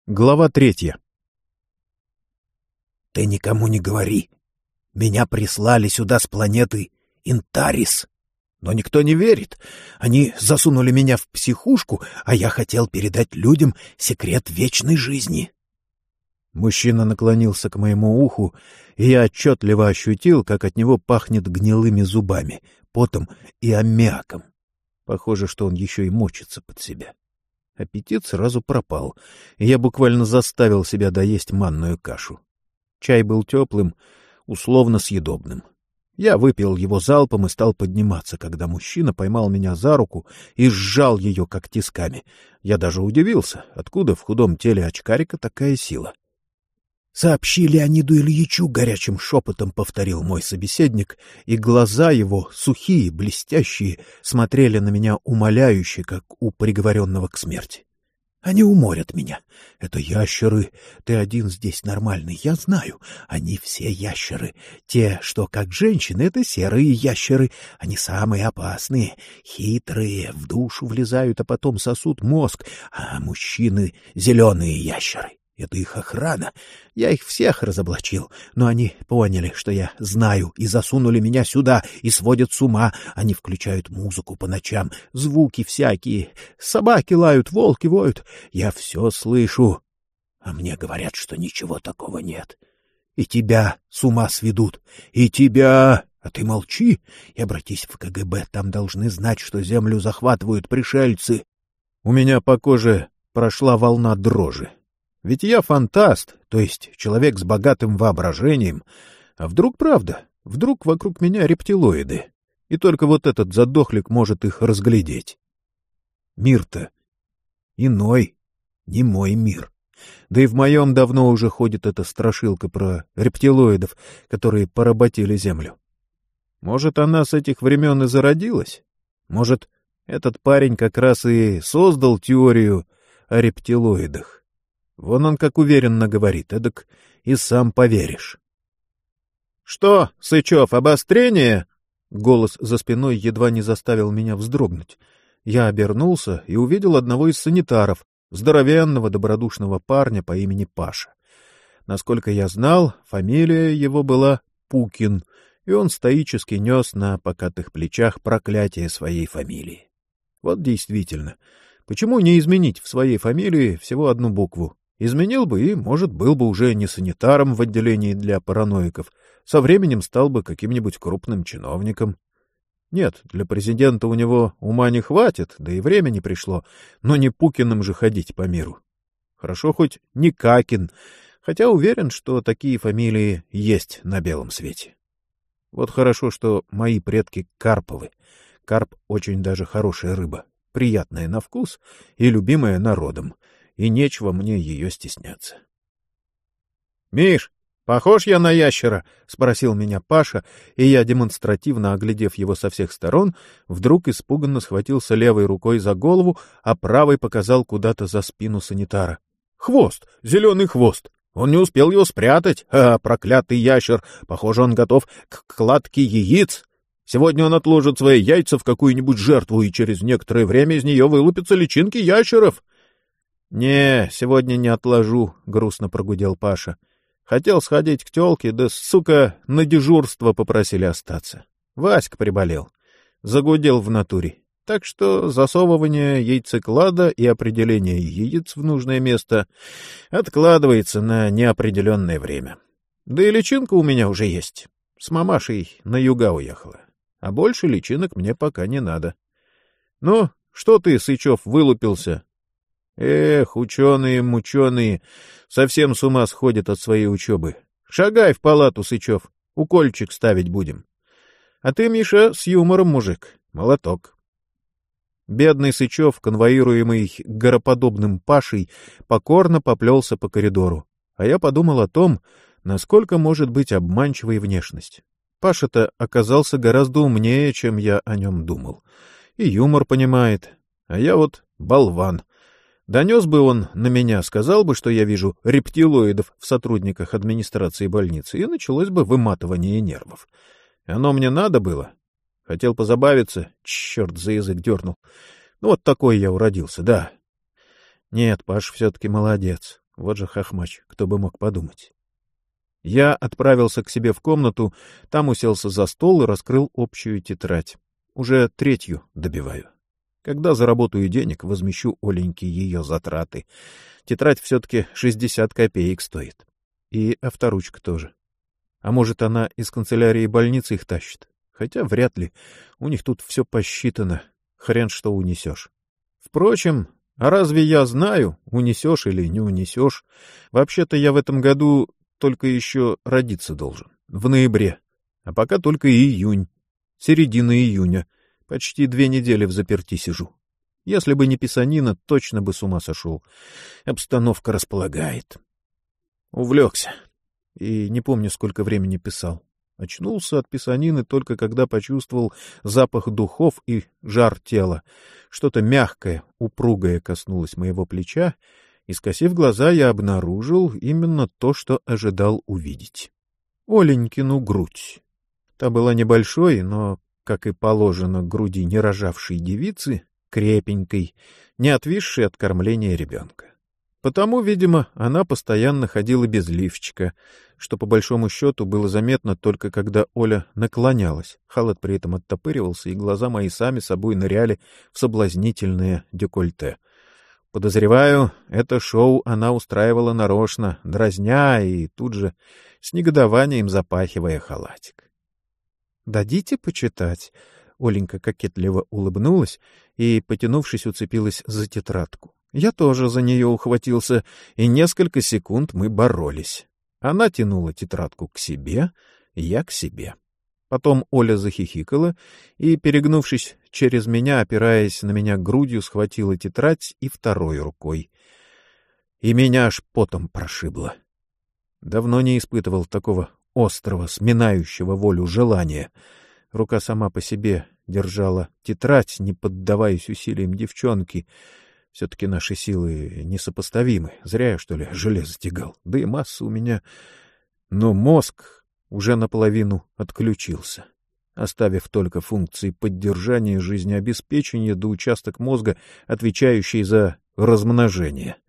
Глава 3. «Ты никому не говори. Меня прислали сюда с планеты Интарис. Но никто не верит. Они засунули меня в психушку, а я хотел передать людям секрет вечной жизни». Мужчина наклонился к моему уху, и я отчетливо ощутил, как от него пахнет гнилыми зубами, потом и аммиаком. Похоже, что он еще и мочится под себя. Аппетит сразу пропал, и я буквально заставил себя доесть манную кашу. Чай был теплым, условно съедобным. Я выпил его залпом и стал подниматься, когда мужчина поймал меня за руку и сжал ее, как тисками. Я даже удивился, откуда в худом теле очкарика такая сила. «Сообщи Леониду Ильичу», — горячим шепотом повторил мой собеседник, и глаза его, сухие, блестящие, смотрели на меня умоляюще, как у приговоренного к смерти. «Они уморят меня. Это ящеры. Ты один здесь нормальный, я знаю. Они все ящеры. Те, что как женщины, это серые ящеры. Они самые опасные, хитрые, в душу влезают, а потом сосут мозг. А мужчины — зеленые ящеры. Это их охрана. Я их всех разоблачил, но они поняли, что я знаю, и засунули меня сюда, и сводят с ума. Они включают музыку по ночам, звуки всякие. Собаки лают, волки воют. Я все слышу. А мне говорят, что ничего такого нет. И тебя с ума сведут. И тебя... А ты молчи и обратись в КГБ. Там должны знать, что землю захватывают пришельцы. У меня по коже прошла волна дрожи. Ведь я фантаст, то есть человек с богатым воображением. А вдруг правда? Вдруг вокруг меня рептилоиды? И только вот этот задохлик может их разглядеть. Мир-то иной, не мой мир. Да и в моем давно уже ходит эта страшилка про рептилоидов, которые поработили Землю. Может, она с этих времен и зародилась? Может, этот парень как раз и создал теорию о рептилоидах? Вон он как уверенно говорит, эдак и сам поверишь. — Что, Сычев, обострение? Голос за спиной едва не заставил меня вздрогнуть. Я обернулся и увидел одного из санитаров, здоровенного добродушного парня по имени Паша. Насколько я знал, фамилия его была Пукин, и он стоически нес на покатых плечах проклятие своей фамилии. Вот действительно, почему не изменить в своей фамилии всего одну букву? Изменил бы и, может, был бы уже не санитаром в отделении для параноиков, со временем стал бы каким-нибудь крупным чиновником. Нет, для президента у него ума не хватит, да и время не пришло, но не Пукиным же ходить по миру. Хорошо хоть не Какин, хотя уверен, что такие фамилии есть на белом свете. Вот хорошо, что мои предки Карповы. Карп очень даже хорошая рыба, приятная на вкус и любимая народом. И нечего мне ее стесняться. — Миш, похож я на ящера? — спросил меня Паша, и я, демонстративно оглядев его со всех сторон, вдруг испуганно схватился левой рукой за голову, а правой показал куда-то за спину санитара. — Хвост! Зеленый хвост! Он не успел его спрятать, проклятый ящер! Похоже, он готов к кладке яиц! Сегодня он отложит свои яйца в какую-нибудь жертву, и через некоторое время из нее вылупятся личинки ящеров! —— Не, сегодня не отложу, — грустно прогудел Паша. Хотел сходить к тёлке, да, сука, на дежурство попросили остаться. Васька приболел. Загудел в натуре. Так что засовывание яйцеклада и определение яиц в нужное место откладывается на неопределенное время. Да и личинка у меня уже есть. С мамашей на юга уехала. А больше личинок мне пока не надо. Ну, что ты, Сычев, вылупился? Эх, ученые-мученые, совсем с ума сходят от своей учебы. Шагай в палату, Сычев, укольчик ставить будем. А ты, Миша, с юмором мужик, молоток. Бедный Сычев, конвоируемый гороподобным Пашей, покорно поплелся по коридору. А я подумал о том, насколько может быть обманчивой внешность. Паша-то оказался гораздо умнее, чем я о нем думал. И юмор понимает, а я вот болван. Донес бы он на меня, сказал бы, что я вижу рептилоидов в сотрудниках администрации больницы, и началось бы выматывание нервов. Оно мне надо было? Хотел позабавиться, черт за язык дернул. Ну вот такой я уродился, да. Нет, Паш все-таки молодец. Вот же хохмач, кто бы мог подумать. Я отправился к себе в комнату, там уселся за стол и раскрыл общую тетрадь. Уже третью добиваю. Когда заработаю денег, возмещу Оленьке ее затраты. Тетрадь все-таки 60 копеек стоит. И авторучка тоже. А может, она из канцелярии больницы их тащит? Хотя вряд ли. У них тут все посчитано. Хрен что унесешь. Впрочем, а разве я знаю, унесешь или не унесешь? Вообще-то я в этом году только еще родиться должен. В ноябре. А пока только июнь. Середина июня. Почти 2 недели взаперти сижу. Если бы не писанина, точно бы с ума сошел. Обстановка располагает. Увлекся. И не помню, сколько времени писал. Очнулся от писанины только когда почувствовал запах духов и жар тела. Что-то мягкое, упругое коснулось моего плеча, и, скосив глаза, я обнаружил именно то, что ожидал увидеть. Оленькину грудь. Та была небольшой, но, как и положено груди нерожавшей девицы, крепенькой, не отвисшей от кормления ребенка. Потому, видимо, она постоянно ходила без лифчика, что, по большому счету, было заметно только когда Оля наклонялась. Халат при этом оттопыривался, и глаза мои сами собой ныряли в соблазнительное декольте. Подозреваю, это шоу она устраивала нарочно, дразня и тут же с негодованием запахивая халатик. «Дадите почитать?» Оленька кокетливо улыбнулась и, потянувшись, уцепилась за тетрадку. Я тоже за нее ухватился, и несколько секунд мы боролись. Она тянула тетрадку к себе, я к себе. Потом Оля захихикала и, перегнувшись через меня, опираясь на меня грудью, схватила тетрадь и второй рукой. И меня аж потом прошибло. Давно не испытывал такого острого, сминающего волю желания. Рука сама по себе держала тетрадь, не поддаваясь усилиям девчонки. Все-таки наши силы несопоставимы. Зря я, что ли, железо тягал. Да и масса у меня... Но мозг уже наполовину отключился, оставив только функции поддержания жизнеобеспечения да участок мозга, отвечающий за размножение.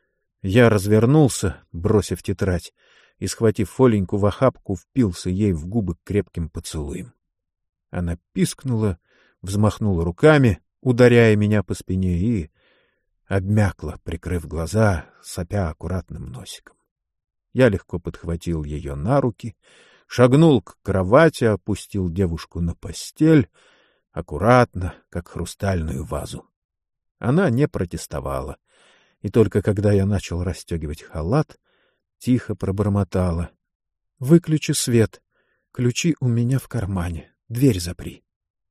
Я развернулся, бросив тетрадь, и, схватив Оленьку в охапку, впился ей в губы крепким поцелуем. Она пискнула, взмахнула руками, ударяя меня по спине, и обмякла, прикрыв глаза, сопя аккуратным носиком. Я легко подхватил ее на руки, шагнул к кровати, опустил девушку на постель, аккуратно, как хрустальную вазу. Она не протестовала, и только когда я начал расстегивать халат, тихо пробормотала: — Выключи свет, ключи у меня в кармане. Дверь запри.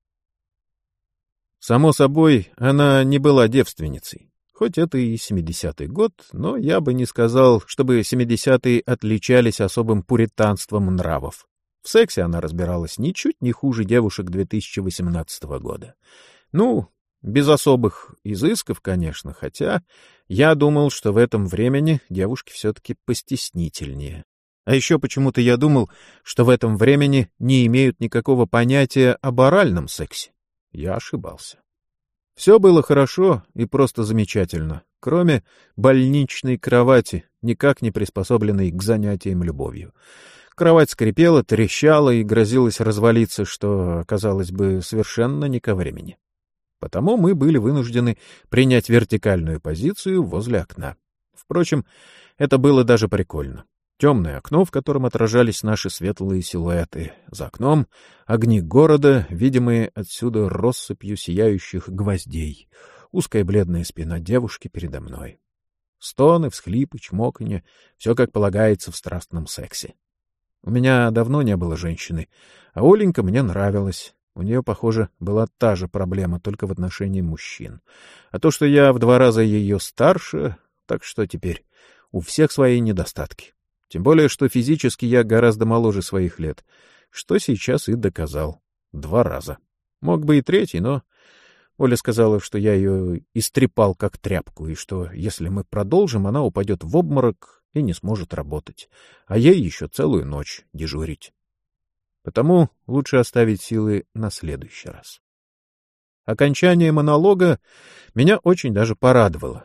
Само собой, она не была девственницей. Хоть это и 70-й год, но я бы не сказал, чтобы 70-е отличались особым пуританством нравов. В сексе она разбиралась ничуть не хуже девушек 2018 года. Ну, без особых изысков, конечно, хотя я думал, что в этом времени девушки все-таки постеснительнее. А еще почему-то я думал, что в этом времени не имеют никакого понятия об оральном сексе. Я ошибался. Все было хорошо и просто замечательно, кроме больничной кровати, никак не приспособленной к занятиям любовью. Кровать скрипела, трещала и грозилась развалиться, что, казалось бы, совершенно не ко времени. Потому мы были вынуждены принять вертикальную позицию возле окна. Впрочем, это было даже прикольно. Темное окно, в котором отражались наши светлые силуэты. За окном огни города, видимые отсюда россыпью сияющих гвоздей. Узкая бледная спина девушки передо мной. Стоны, всхлипы, чмоканье — все как полагается в страстном сексе. У меня давно не было женщины, а Оленька мне нравилась. У нее, похоже, была та же проблема, только в отношении мужчин. А то, что я в 2 раза ее старше, так что теперь у всех свои недостатки. Тем более, что физически я гораздо моложе своих лет, что сейчас и доказал. 2 раза. Мог бы и 3-й, но Оля сказала, что я ее истрепал как тряпку, и что, если мы продолжим, она упадет в обморок и не сможет работать, а ей еще целую ночь дежурить. Потому лучше оставить силы на следующий раз. Окончание монолога меня очень даже порадовало.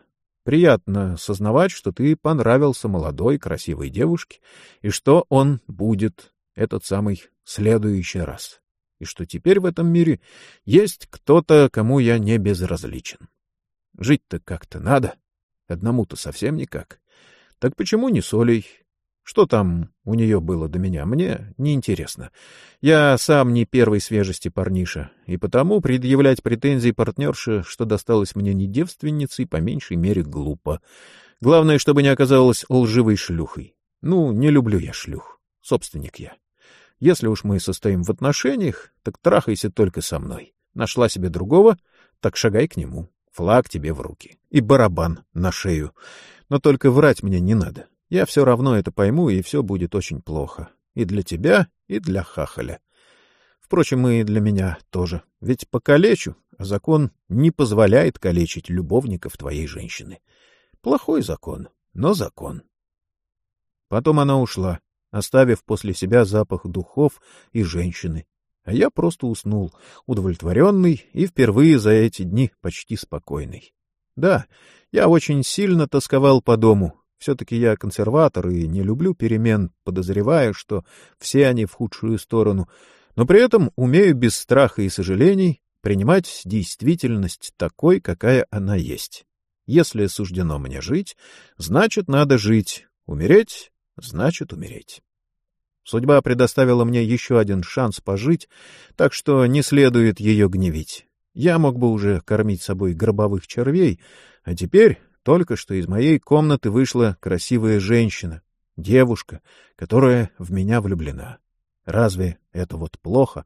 Приятно сознавать, что ты понравился молодой, красивой девушке, и что он будет этот самый следующий раз. И что теперь в этом мире есть кто-то, кому я не безразличен. Жить-то как-то надо, одному-то совсем никак. Так почему не с Олей? Что там у нее было до меня, мне неинтересно. Я сам не первой свежести парниша, и потому предъявлять претензии партнерше, что досталось мне не девственницей, по меньшей мере глупо. Главное, чтобы не оказалась лживой шлюхой. Ну, не люблю я шлюх, собственник я. Если уж мы состоим в отношениях, так трахайся только со мной. Нашла себе другого, так шагай к нему. Флаг тебе в руки и барабан на шею. Но только врать мне не надо. Я все равно это пойму, и все будет очень плохо. И для тебя, и для хахаля. Впрочем, и для меня тоже. Ведь покалечу, а закон не позволяет калечить любовников твоей женщины. Плохой закон, но закон. Потом она ушла, оставив после себя запах духов и женщины. А я просто уснул, удовлетворенный и впервые за эти дни почти спокойный. Да, я очень сильно тосковал по дому. Все-таки я консерватор и не люблю перемен, подозревая, что все они в худшую сторону, но при этом умею без страха и сожалений принимать действительность такой, какая она есть. Если суждено мне жить, значит, надо жить. Умереть — значит, умереть. Судьба предоставила мне еще один шанс пожить, так что не следует ее гневить. Я мог бы уже кормить собой гробовых червей, а теперь только что из моей комнаты вышла красивая женщина, девушка, которая в меня влюблена. Разве это вот плохо?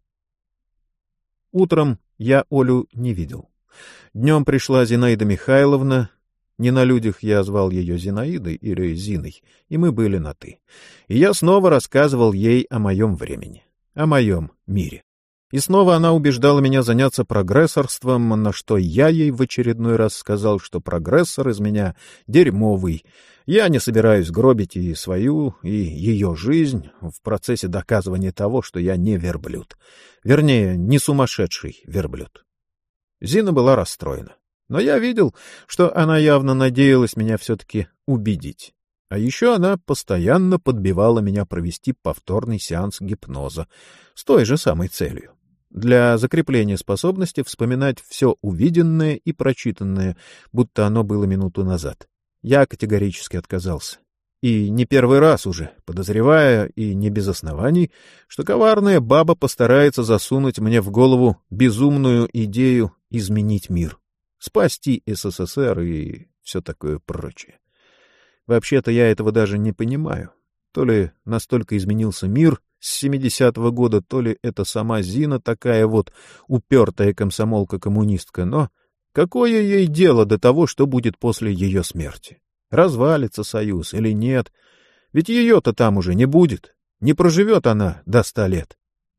Утром я Олю не видел. Днем пришла Зинаида Михайловна. Не на людях я звал ее Зинаидой или Зиной, и мы были на «ты». И я снова рассказывал ей о моем времени, о моем мире. И снова она убеждала меня заняться прогрессорством, на что я ей в очередной раз сказал, что прогрессор из меня дерьмовый. Я не собираюсь гробить и свою, и ее жизнь в процессе доказывания того, что я не верблюд. Вернее, не сумасшедший верблюд. Зина была расстроена. Но я видел, что она явно надеялась меня все-таки убедить. А еще она постоянно подбивала меня провести повторный сеанс гипноза с той же самой целью. Для закрепления способности вспоминать все увиденное и прочитанное, будто оно было минуту назад. Я категорически отказался. И не первый раз уже, подозревая, и не без оснований, что коварная баба постарается засунуть мне в голову безумную идею изменить мир, спасти СССР и все такое прочее. Вообще-то я этого даже не понимаю. То ли настолько изменился мир с 70-го года, то ли это сама Зина такая вот упертая комсомолка-коммунистка, но какое ей дело до того, что будет после ее смерти? Развалится союз или нет? Ведь ее-то там уже не будет. Не проживет она до 100 лет.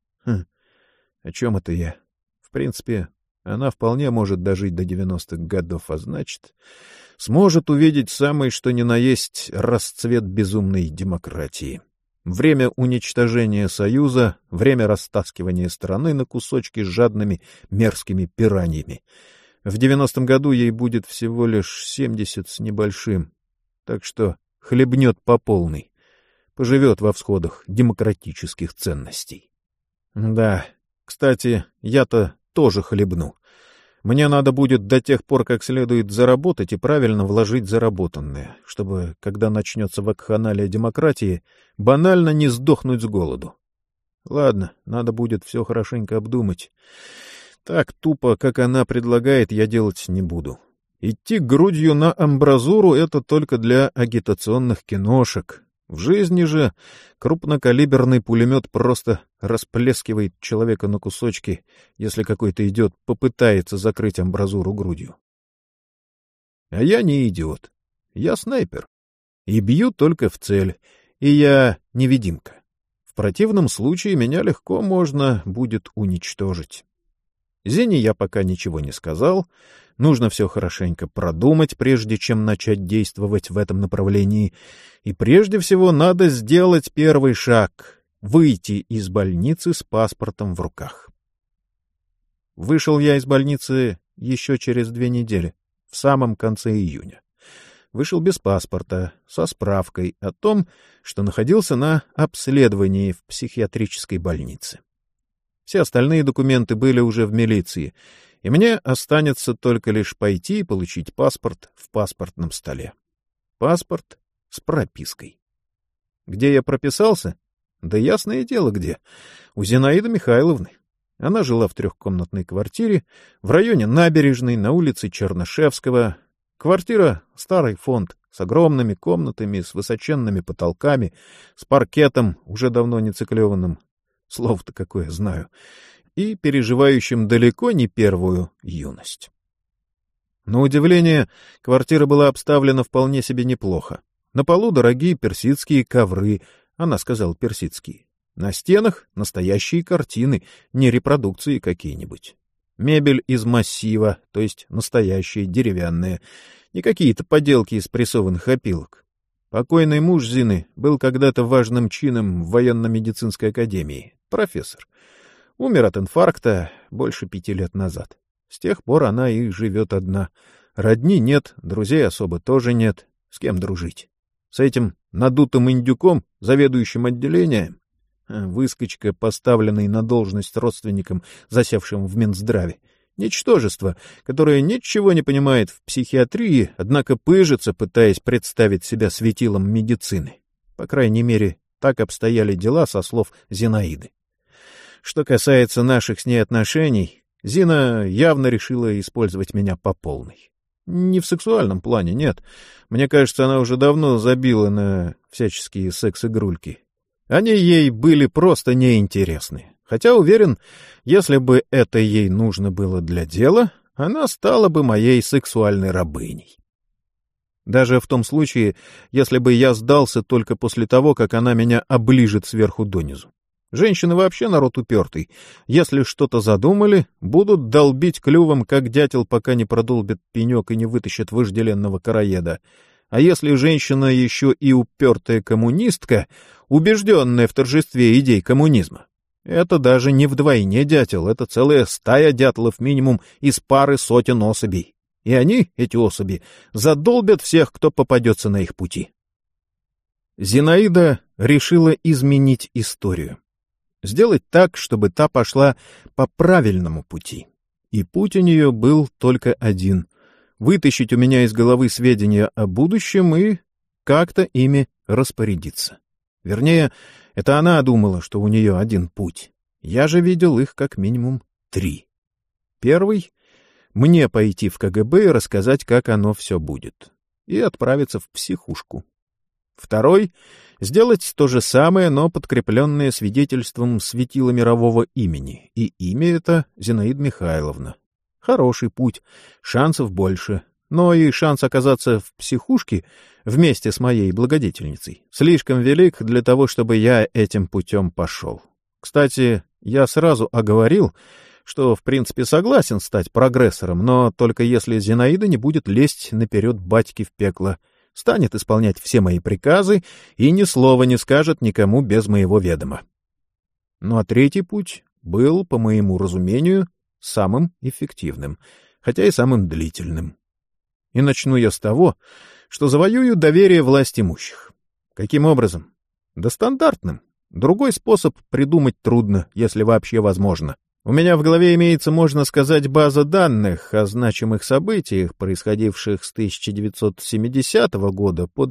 О чем это я? В принципе, она вполне может дожить до 90-х годов, а значит, сможет увидеть самый что ни на есть расцвет безумной демократии. Время уничтожения Союза, время растаскивания страны на кусочки с жадными мерзкими пираньями. В 90-м году ей будет всего лишь 70 с небольшим, так что хлебнет по полной, поживет во всходах демократических ценностей. Да, кстати, я-то тоже хлебну. Мне надо будет до тех пор как следует заработать и правильно вложить заработанное, чтобы, когда начнется вакханалия демократии, банально не сдохнуть с голоду. Ладно, надо будет все хорошенько обдумать. Так тупо, как она предлагает, я делать не буду. Идти грудью на амбразуру — это только для агитационных киношек. В жизни же крупнокалиберный пулемет просто расплескивает человека на кусочки, если какой-то идиот попытается закрыть амбразуру грудью. А я не идиот. Я снайпер. И бью только в цель. И я невидимка. В противном случае меня легко можно будет уничтожить. Зине я пока ничего не сказал. Нужно все хорошенько продумать, прежде чем начать действовать в этом направлении. И прежде всего надо сделать первый шаг — выйти из больницы с паспортом в руках. Вышел я из больницы еще через 2 недели, в самом конце июня. вышел без паспорта, со справкой о том, что находился на обследовании в психиатрической больнице. Все остальные документы были уже в милиции, и мне останется только лишь пойти и получить паспорт в паспортном столе. Паспорт с пропиской. Где я прописался? Да ясное дело где. У Зинаиды Михайловны. Она жила в 3-комнатной квартире в районе Набережной на улице Чернышевского. Квартира — старый фонд с огромными комнатами, с высоченными потолками, с паркетом, уже давно не циклеванным, слово-то какое знаю, и переживающим далеко не первую юность. На удивление, квартира была обставлена вполне себе неплохо. На полу дорогие персидские ковры, она сказала персидские. На стенах настоящие картины, не репродукции какие-нибудь. Мебель из массива, то есть настоящая, деревянная, не какие-то поделки из прессованных опилок. Покойный муж Зины был когда-то важным чином в военно-медицинской академии, профессор. Умер от инфаркта больше 5 лет назад. С тех пор она и живет одна. Родни нет, друзей особо тоже нет. С кем дружить? С этим надутым индюком, заведующим отделением? Выскочка, поставленный на должность родственником, засевшим в Минздраве. Ничтожество, которое ничего не понимает в психиатрии, однако пыжится, пытаясь представить себя светилом медицины. По крайней мере, так обстояли дела со слов Зинаиды. Что касается наших с ней отношений, Зина явно решила использовать меня по полной. Не в сексуальном плане, нет. Мне кажется, она уже давно забила на всяческие секс-игрульки. Они ей были просто неинтересны. Хотя, уверен, если бы это ей нужно было для дела, она стала бы моей сексуальной рабыней. Даже в том случае, если бы я сдался только после того, как она меня оближет сверху донизу. Женщины вообще народ упертый. Если что-то задумали, будут долбить клювом, как дятел, пока не продолбит пенек и не вытащит вожделенного короеда. А если женщина еще и упертая коммунистка, убежденная в торжестве идей коммунизма, это даже не вдвойне дятел, это целая стая дятлов минимум из пары сотен особей. И они, эти особи, задолбят всех, кто попадется на их пути. Зинаида решила изменить историю. Сделать так, чтобы та пошла по правильному пути. И путь у нее был только один — вытащить у меня из головы сведения о будущем и как-то ими распорядиться. Вернее, это она думала, что у нее один путь. Я же видел их как минимум 3. Первый — мне пойти в КГБ и рассказать, как оно все будет, и отправиться в психушку. Второй — сделать то же самое, но подкрепленное свидетельством светила мирового имени, и имя это Зинаида Михайловна. Хороший путь, шансов больше, но и шанс оказаться в психушке вместе с моей благодетельницей слишком велик для того, чтобы я этим путем пошел. Кстати, я сразу оговорил, что в принципе согласен стать прогрессором, но только если Зинаида не будет лезть наперед батьки в пекло, станет исполнять все мои приказы и ни слова не скажет никому без моего ведома. Ну а третий путь был, по моему разумению, самым эффективным, хотя и самым длительным. И начну я с того, что завоюю доверие власть имущих. Каким образом? Да стандартным. Другой способ придумать трудно, если вообще возможно. У меня в голове имеется, можно сказать, база данных о значимых событиях, происходивших с 1970 года по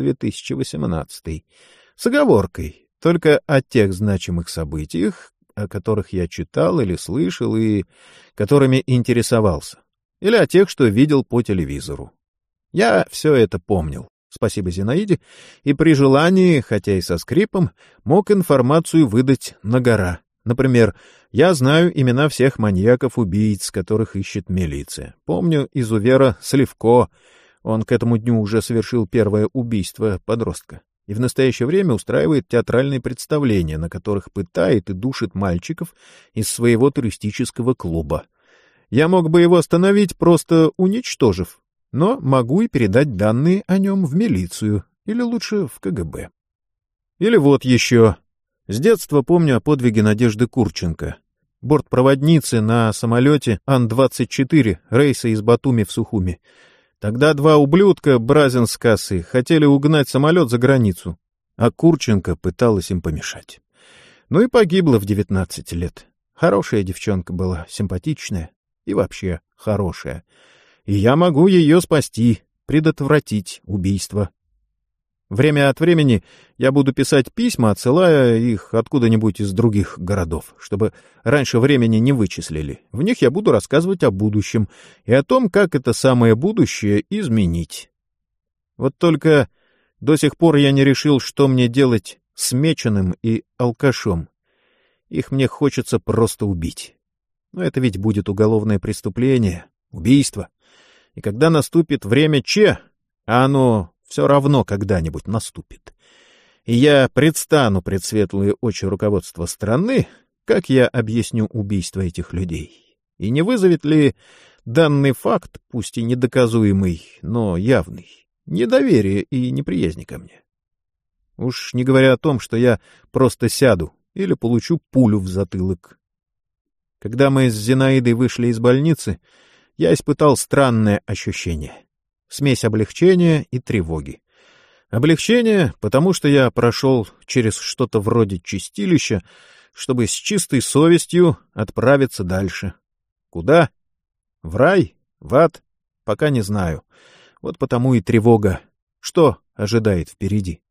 2018, с оговоркой только о тех значимых событиях, о которых я читал или слышал и которыми интересовался, или о тех, что видел по телевизору. Я все это помнил, спасибо Зинаиде, и при желании, хотя и со скрипом, мог информацию выдать на гора. Например, я знаю имена всех маньяков-убийц, которых ищет милиция. Помню изувера Сливко, он к этому дню уже совершил первое убийство подростка. И в настоящее время устраивает театральные представления, на которых пытает и душит мальчиков из своего туристического клуба. Я мог бы его остановить, просто уничтожив, но могу и передать данные о нем в милицию, или лучше в КГБ. Или вот еще. С детства помню о подвиге Надежды Курченко, бортпроводницы на самолете Ан-24 рейса из Батуми в Сухуми. Тогда два ублюдка Бразин с кассы хотели угнать самолет за границу, а Курченко пыталась им помешать. Ну и погибла в 19 лет. Хорошая девчонка была, симпатичная и вообще хорошая. И я могу ее спасти, предотвратить убийство. Время от времени я буду писать письма, отсылая их откуда-нибудь из других городов, чтобы раньше времени не вычислили. В них я буду рассказывать о будущем и о том, как это самое будущее изменить. Вот только до сих пор я не решил, что мне делать с Меченым и алкашом. Их мне хочется просто убить. Но это ведь будет уголовное преступление, убийство. И когда наступит время Че, а оно все равно когда-нибудь наступит, и я предстану пред светлые очи руководства страны, как я объясню убийство этих людей? И не вызовет ли данный факт, пусть и недоказуемый, но явный, недоверие и неприязни ко мне? Уж не говоря о том, что я просто сяду или получу пулю в затылок. Когда мы с Зинаидой вышли из больницы, я испытал странное ощущение. Смесь облегчения и тревоги. Облегчение, потому что я прошел через что-то вроде чистилища, чтобы с чистой совестью отправиться дальше. Куда? В рай? В ад? Пока не знаю. Вот потому и тревога. Что ожидает впереди?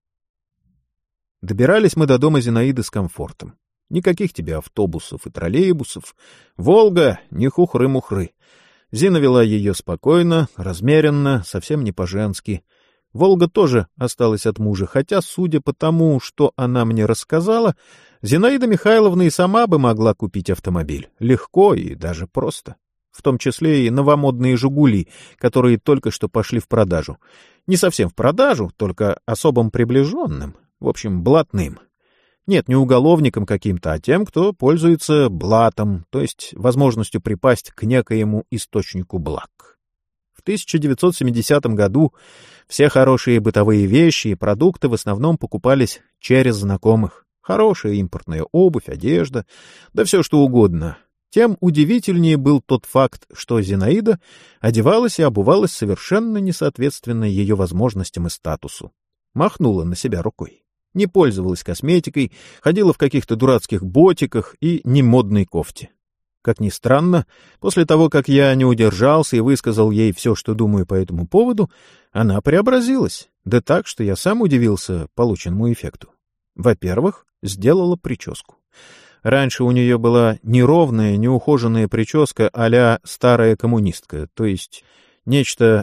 Добирались мы до дома Зинаиды с комфортом. Никаких тебе автобусов и троллейбусов. «Волга» — не хухры-мухры. Зина вела ее спокойно, размеренно, совсем не по-женски. «Волга» тоже осталась от мужа, хотя, судя по тому, что она мне рассказала, Зинаида Михайловна и сама бы могла купить автомобиль. Легко и даже просто. В том числе и новомодные «Жигули», которые только что пошли в продажу. Не совсем в продажу, только особым приближенным, в общем, блатным. Нет, не уголовникам каким-то, а тем, кто пользуется блатом, то есть возможностью припасть к некоему источнику благ. В 1970 году все хорошие бытовые вещи и продукты в основном покупались через знакомых. Хорошая импортная обувь, одежда, да все что угодно. Тем удивительнее был тот факт, что Зинаида одевалась и обувалась совершенно несоответственно ее возможностям и статусу. Махнула на себя рукой. Не пользовалась косметикой, ходила в каких-то дурацких ботиках и немодной кофте. Как ни странно, после того, как я не удержался и высказал ей все, что думаю по этому поводу, она преобразилась, да так, что я сам удивился полученному эффекту. Во-первых, сделала прическу. Раньше у нее была неровная, неухоженная прическа а-ля старая коммунистка, то есть нечто...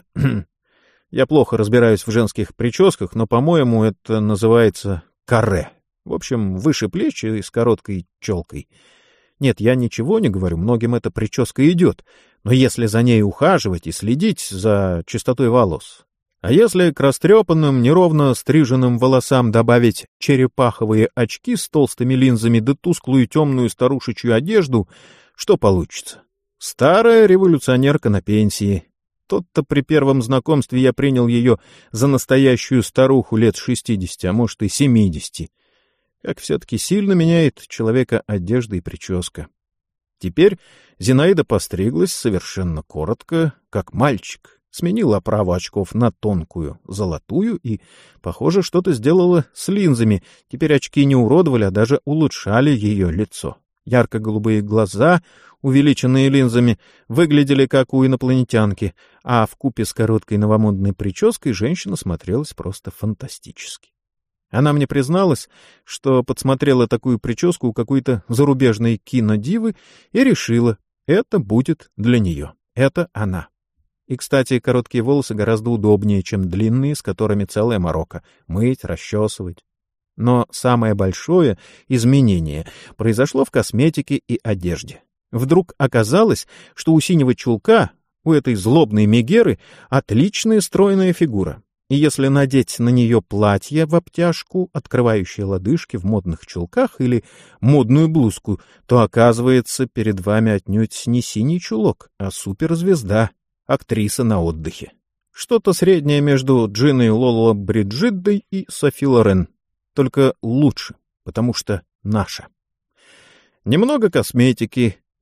Я плохо разбираюсь в женских прическах, но, по-моему, это называется каре. В общем, выше плеч и с короткой челкой. Нет, я ничего не говорю, многим эта прическа идет, но если за ней ухаживать и следить за чистотой волос. А если к растрепанным, неровно стриженным волосам добавить черепаховые очки с толстыми линзами да тусклую темную старушечью одежду, что получится? Старая революционерка на пенсии. Тот-то при первом знакомстве я принял ее за настоящую старуху лет 60, а может и 70. Как все-таки сильно меняет человека одежда и прическа. Теперь Зинаида постриглась совершенно коротко, как мальчик, сменила оправу очков на тонкую, золотую и, похоже, что-то сделала с линзами. Теперь очки не уродовали, а даже улучшали ее лицо. Ярко-голубые глаза, увеличенные линзами, выглядели как у инопланетянки, а вкупе с короткой новомодной прической женщина смотрелась просто фантастически. Она мне призналась, что подсмотрела такую прическу у какой-то зарубежной кинодивы и решила, это будет для нее, это она. И, кстати, короткие волосы гораздо удобнее, чем длинные, с которыми целая морока — мыть, расчесывать. Но самое большое изменение произошло в косметике и одежде. Вдруг оказалось, что у синего чулка, у этой злобной мегеры, отличная стройная фигура. И если надеть на нее платье в обтяжку, открывающее лодыжки в модных чулках или модную блузку, то оказывается перед вами отнюдь не синий чулок, а суперзвезда, актриса на отдыхе. Что-то среднее между Джиной Лоло Бриджиддой и Софи Лорен. Только лучше, потому что наша. Немного косметики,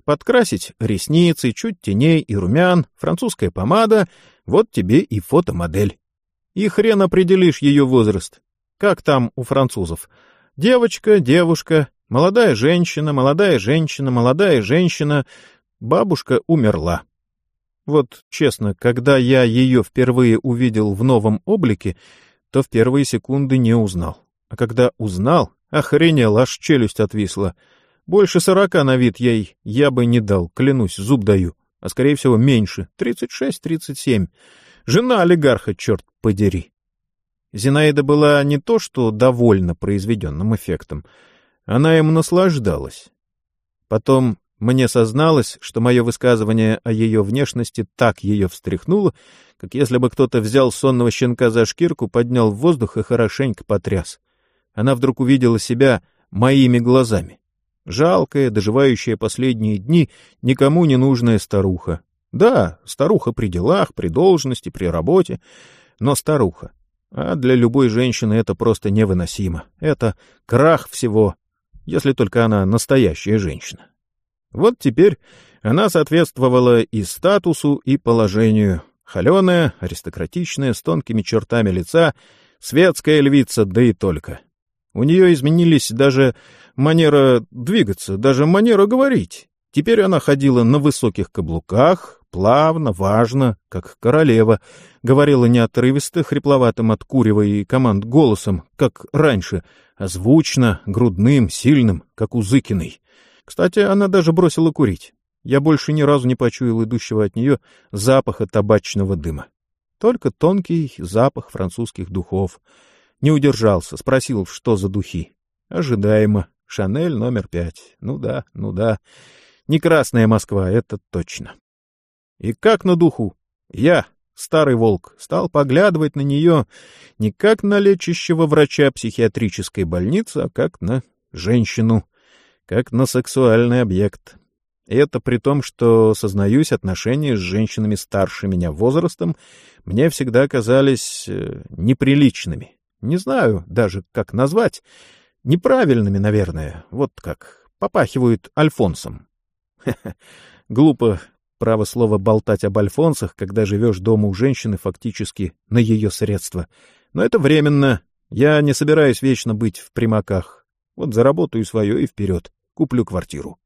Подкрасить ресницы, чуть теней и румян, французская помада — вот тебе и фотомодель. И хрен определишь ее возраст. Как там у французов? Девочка, девушка, молодая женщина, молодая женщина, молодая женщина. Бабушка умерла. Вот честно, когда я ее впервые увидел в новом облике, то в первые секунды не узнал. А когда узнал, охренел, аж челюсть отвисла. Больше 40 на вид ей я бы не дал, клянусь, зуб даю. А скорее всего меньше, 36-37. Жена олигарха, черт подери. Зинаида была не то что довольна произведенным эффектом, она им наслаждалась. Потом мне созналось, что мое высказывание о ее внешности так ее встряхнуло, как если бы кто-то взял сонного щенка за шкирку, поднял в воздух и хорошенько потряс. Она вдруг увидела себя моими глазами. Жалкая, доживающая последние дни, никому не нужная старуха. Да, старуха при делах, при должности, при работе, но старуха. А для любой женщины это просто невыносимо. Это крах всего, если только она настоящая женщина. Вот теперь она соответствовала и статусу, и положению. Холеная, аристократичная, с тонкими чертами лица, светская львица, да и только. У нее изменились даже манера двигаться, даже манера говорить. Теперь она ходила на высоких каблуках, плавно, важно, как королева, говорила не отрывисто, хрипловатым от курева и команд голосом, как раньше, а звучно, грудным, сильным, как у Зыкиной. Кстати, она даже бросила курить. Я больше ни разу не почуял идущего от нее запаха табачного дыма. Только тонкий запах французских духов. Не удержался, спросил, что за духи. Ожидаемо. Шанель номер 5. Ну да. Не красная Москва, это точно. И как на духу. Я, старый волк, стал поглядывать на нее не как на лечащего врача психиатрической больницы, а как на женщину, как на сексуальный объект. И это при том, что, сознаюсь, отношения с женщинами старше меня возрастом мне всегда казались неприличными. Не знаю даже, как назвать. Неправильными, наверное. Вот как. Попахивают альфонсом. Глупо, право слово, болтать об альфонсах, когда живешь дома у женщины фактически на ее средства. Но это временно. Я не собираюсь вечно быть в примаках. Вот заработаю свое и вперед. Куплю квартиру.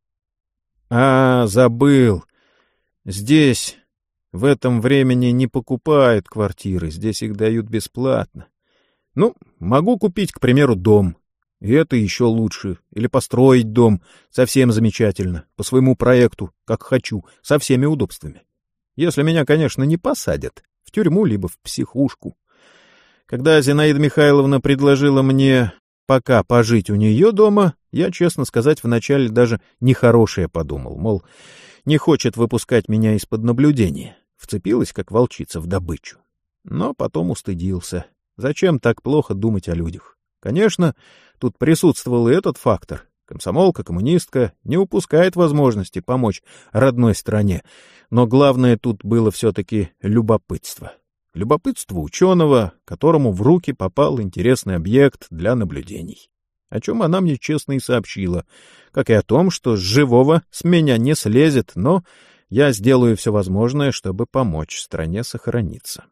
Забыл. Здесь в этом времени не покупают квартиры. Здесь их дают бесплатно. Ну, могу купить, к примеру, дом. И это еще лучше. Или построить дом. Совсем замечательно. По своему проекту, как хочу. Со всеми удобствами. Если меня, конечно, не посадят. В тюрьму, либо в психушку. Когда Зинаида Михайловна предложила мне пока пожить у нее дома, я, честно сказать, вначале даже нехорошее подумал. Мол, не хочет выпускать меня из-под наблюдения. Вцепилась, как волчица, в добычу. Но потом устыдился. Зачем так плохо думать о людях? Конечно, тут присутствовал и этот фактор. Комсомолка, коммунистка не упускает возможности помочь родной стране. Но главное тут было все-таки любопытство. Любопытство ученого, которому в руки попал интересный объект для наблюдений. О чем она мне честно и сообщила, как и о том, что с живого с меня не слезет, но я сделаю все возможное, чтобы помочь стране сохраниться.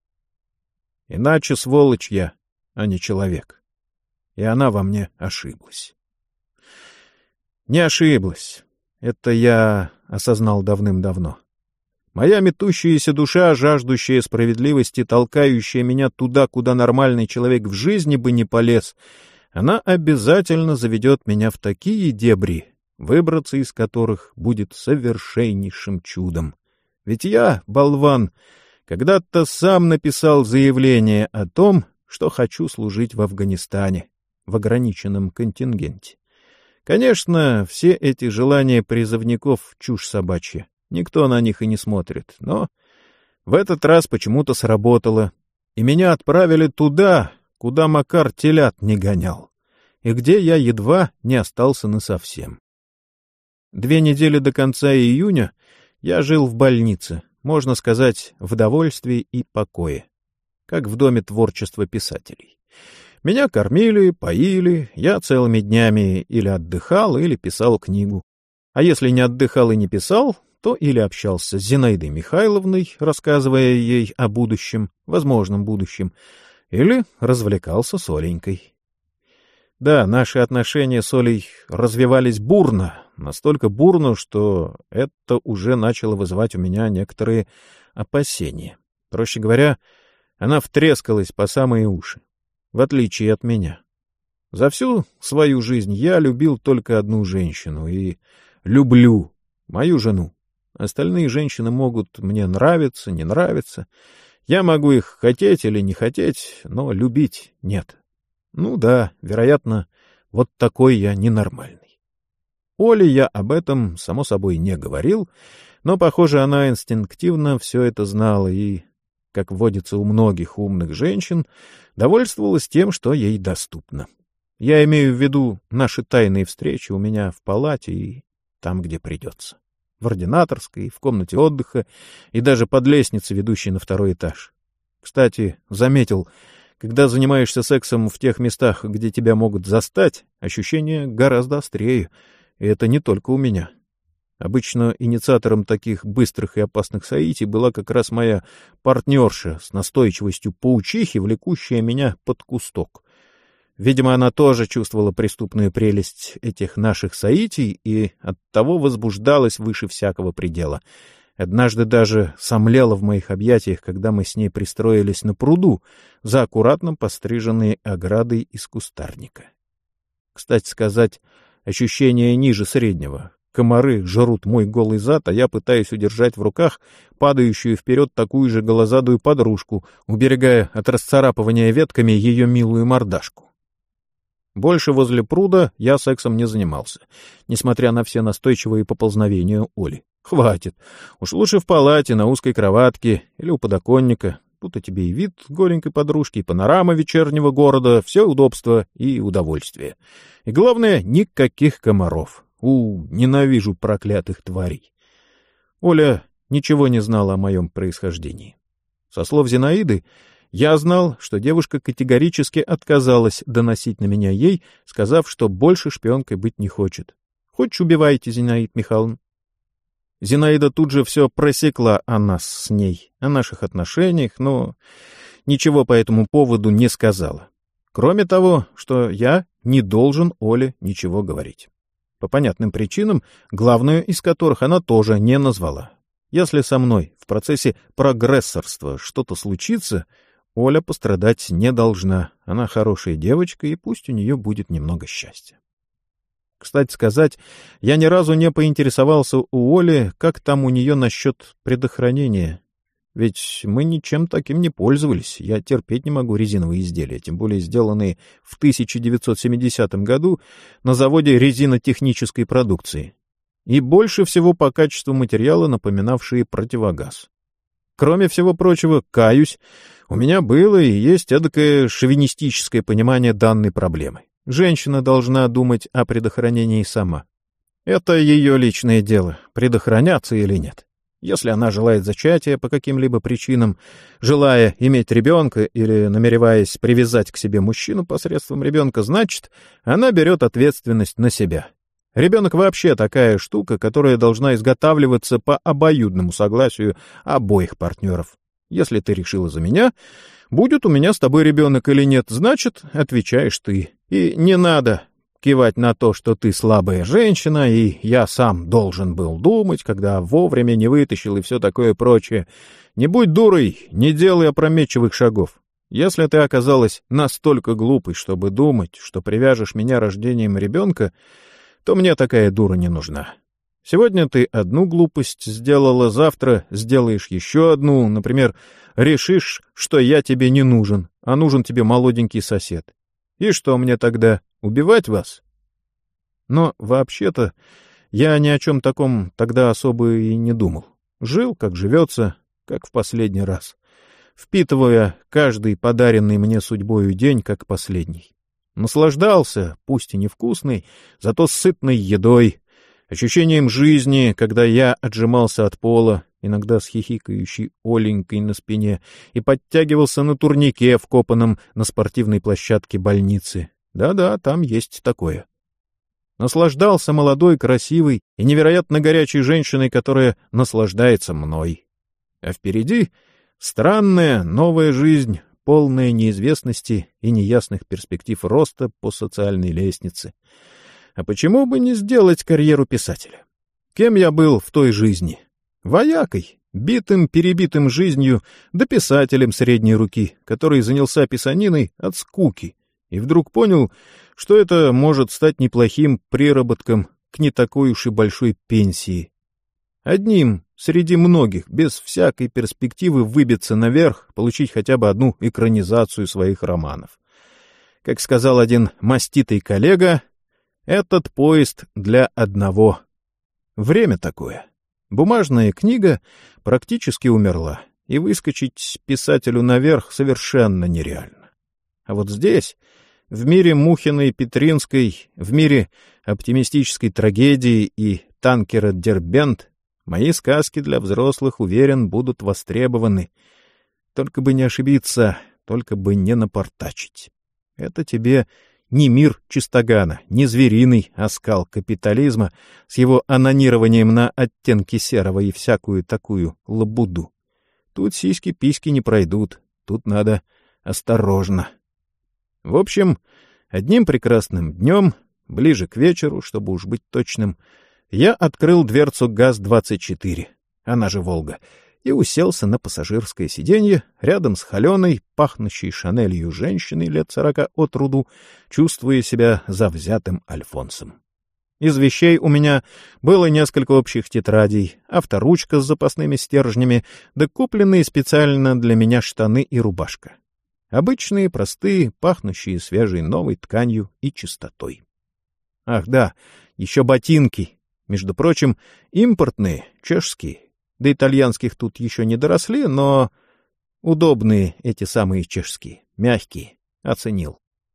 Иначе сволочь я, а не человек. И она во мне ошиблась. Не ошиблась. Это я осознал давным-давно. Моя метущаяся душа, жаждущая справедливости, толкающая меня туда, куда нормальный человек в жизни бы не полез, она обязательно заведет меня в такие дебри, выбраться из которых будет совершеннейшим чудом. Ведь я, болван, когда-то сам написал заявление о том, что хочу служить в Афганистане, в ограниченном контингенте. Конечно, все эти желания призывников — чушь собачья. Никто на них и не смотрит. Но в этот раз почему-то сработало. И меня отправили туда, куда Макар телят не гонял. И где я едва не остался насовсем. 2 недели до конца июня я жил в больнице, можно сказать, в довольстве и покое. Как в доме творчества писателей. Меня кормили, поили, я целыми днями или отдыхал, или писал книгу. А если не отдыхал и не писал, то или общался с Зинаидой Михайловной, рассказывая ей о будущем, возможном будущем, или развлекался с Оленькой. Да, наши отношения с Олей развивались бурно, настолько бурно, что это уже начало вызывать у меня некоторые опасения. Проще говоря, она втрескалась по самые уши, в отличие от меня. За всю свою жизнь я любил только одну женщину и люблю мою жену. Остальные женщины могут мне нравиться, не нравиться. Я могу их хотеть или не хотеть, но любить нет. Ну да, вероятно, вот такой я ненормальный. Оле я об этом, само собой, не говорил, но, похоже, она инстинктивно все это знала и, как водится у многих умных женщин, довольствовалась тем, что ей доступно. Я имею в виду наши тайные встречи у меня в палате и там, где придется. В ординаторской, в комнате отдыха и даже под лестницей, ведущей на 2-й этаж. Кстати, заметил, когда занимаешься сексом в тех местах, где тебя могут застать, ощущение гораздо острее, и это не только у меня. Обычно инициатором таких быстрых и опасных соитий была как раз моя партнерша с настойчивостью паучихи, влекущая меня под кусток. Видимо, она тоже чувствовала преступную прелесть этих наших соитий и оттого возбуждалась выше всякого предела. Однажды даже сомлела в моих объятиях, когда мы с ней пристроились на пруду за аккуратно постриженной оградой из кустарника. Кстати сказать, ощущение ниже среднего. Комары жрут мой голый зад, а я пытаюсь удержать в руках падающую вперед такую же голозадую подружку, уберегая от расцарапывания ветками ее милую мордашку. Больше возле пруда я сексом не занимался, несмотря на все настойчивые поползновения Оли. Хватит. Уж лучше в палате, на узкой кроватке или у подоконника. Тут и тебе и вид голенькой подружки, и панорама вечернего города, все удобство и удовольствие. И главное, никаких комаров. Ненавижу проклятых тварей. Оля ничего не знала о моем происхождении. Со слов Зинаиды, я знал, что девушка категорически отказалась доносить на меня ей, сказав, что больше шпионкой быть не хочет. «Хочешь, убивайте, Зинаида Михайловна?» Зинаида тут же все просекла о нас с ней, о наших отношениях, но ничего по этому поводу не сказала. Кроме того, что я не должен Оле ничего говорить. По понятным причинам, главную из которых она тоже не назвала. Если со мной в процессе прогрессорства что-то случится, Оля пострадать не должна. Она хорошая девочка, и пусть у нее будет немного счастья. Кстати сказать, я ни разу не поинтересовался у Оли, как там у нее насчет предохранения. Ведь мы ничем таким не пользовались. Я терпеть не могу резиновые изделия, тем более сделанные в 1970 году на заводе резинотехнической продукции. И больше всего по качеству материала, напоминавшие противогаз. Кроме всего прочего, каюсь, у меня было и есть эдакое шовинистическое понимание данной проблемы. Женщина должна думать о предохранении сама. Это ее личное дело, предохраняться или нет. Если она желает зачатия по каким-либо причинам, желая иметь ребенка или намереваясь привязать к себе мужчину посредством ребенка, значит, она берет ответственность на себя. Ребенок вообще такая штука, которая должна изготавливаться по обоюдному согласию обоих партнеров. Если ты решила за меня, будет у меня с тобой ребенок или нет, значит, отвечаешь ты. И не надо кивать на то, что ты слабая женщина, и я сам должен был думать, когда вовремя не вытащил и все такое прочее. Не будь дурой, не делай опрометчивых шагов. Если ты оказалась настолько глупой, чтобы думать, что привяжешь меня рождением ребенка, то мне такая дура не нужна. Сегодня ты одну глупость сделала, завтра сделаешь еще одну, например, решишь, что я тебе не нужен, а нужен тебе молоденький сосед. И что мне тогда, убивать вас? Но вообще-то я ни о чем таком тогда особо и не думал. Жил, как живется, как в последний раз, впитывая каждый подаренный мне судьбою день, как последний. Наслаждался, пусть и невкусной, зато сытной едой, ощущением жизни, когда я отжимался от пола, иногда с хихикающей Оленькой на спине, и подтягивался на турнике, вкопанном на спортивной площадке больницы. Да-да, там есть такое. Наслаждался молодой, красивой и невероятно горячей женщиной, которая наслаждается мной. А впереди странная новая жизнь, полная неизвестности и неясных перспектив роста по социальной лестнице. А почему бы не сделать карьеру писателя? Кем я был в той жизни? Воякой, битым-перебитым жизнью, да писателем средней руки, который занялся писаниной от скуки, и вдруг понял, что это может стать неплохим приработком к не такой уж и большой пенсии. Одним среди многих, без всякой перспективы выбиться наверх, получить хотя бы одну экранизацию своих романов. Как сказал один маститый коллега, этот поезд для одного. Время такое. Бумажная книга практически умерла, и выскочить писателю наверх совершенно нереально. А вот здесь, в мире Мухиной Петринской, в мире оптимистической трагедии и танкера «Дербент», мои сказки для взрослых, уверен, будут востребованы. Только бы не ошибиться, только бы не напортачить. Это тебе не мир чистогана, не звериный оскал капитализма с его анонированием на оттенки серого и всякую такую лабуду. Тут сиськи-письки не пройдут, тут надо осторожно. В общем, одним прекрасным днем, ближе к вечеру, чтобы уж быть точным, я открыл дверцу ГАЗ-24, она же «Волга», и уселся на пассажирское сиденье рядом с холеной, пахнущей шанелью женщиной лет 40 от роду, чувствуя себя завзятым альфонсом. Из вещей у меня было несколько общих тетрадей, авторучка с запасными стержнями, да купленные специально для меня штаны и рубашка. Обычные, простые, пахнущие свежей новой тканью и чистотой. Ах да, еще ботинки, между прочим, импортные, чешские. До итальянских тут еще не доросли, но удобные эти самые чешские, мягкие, оценил.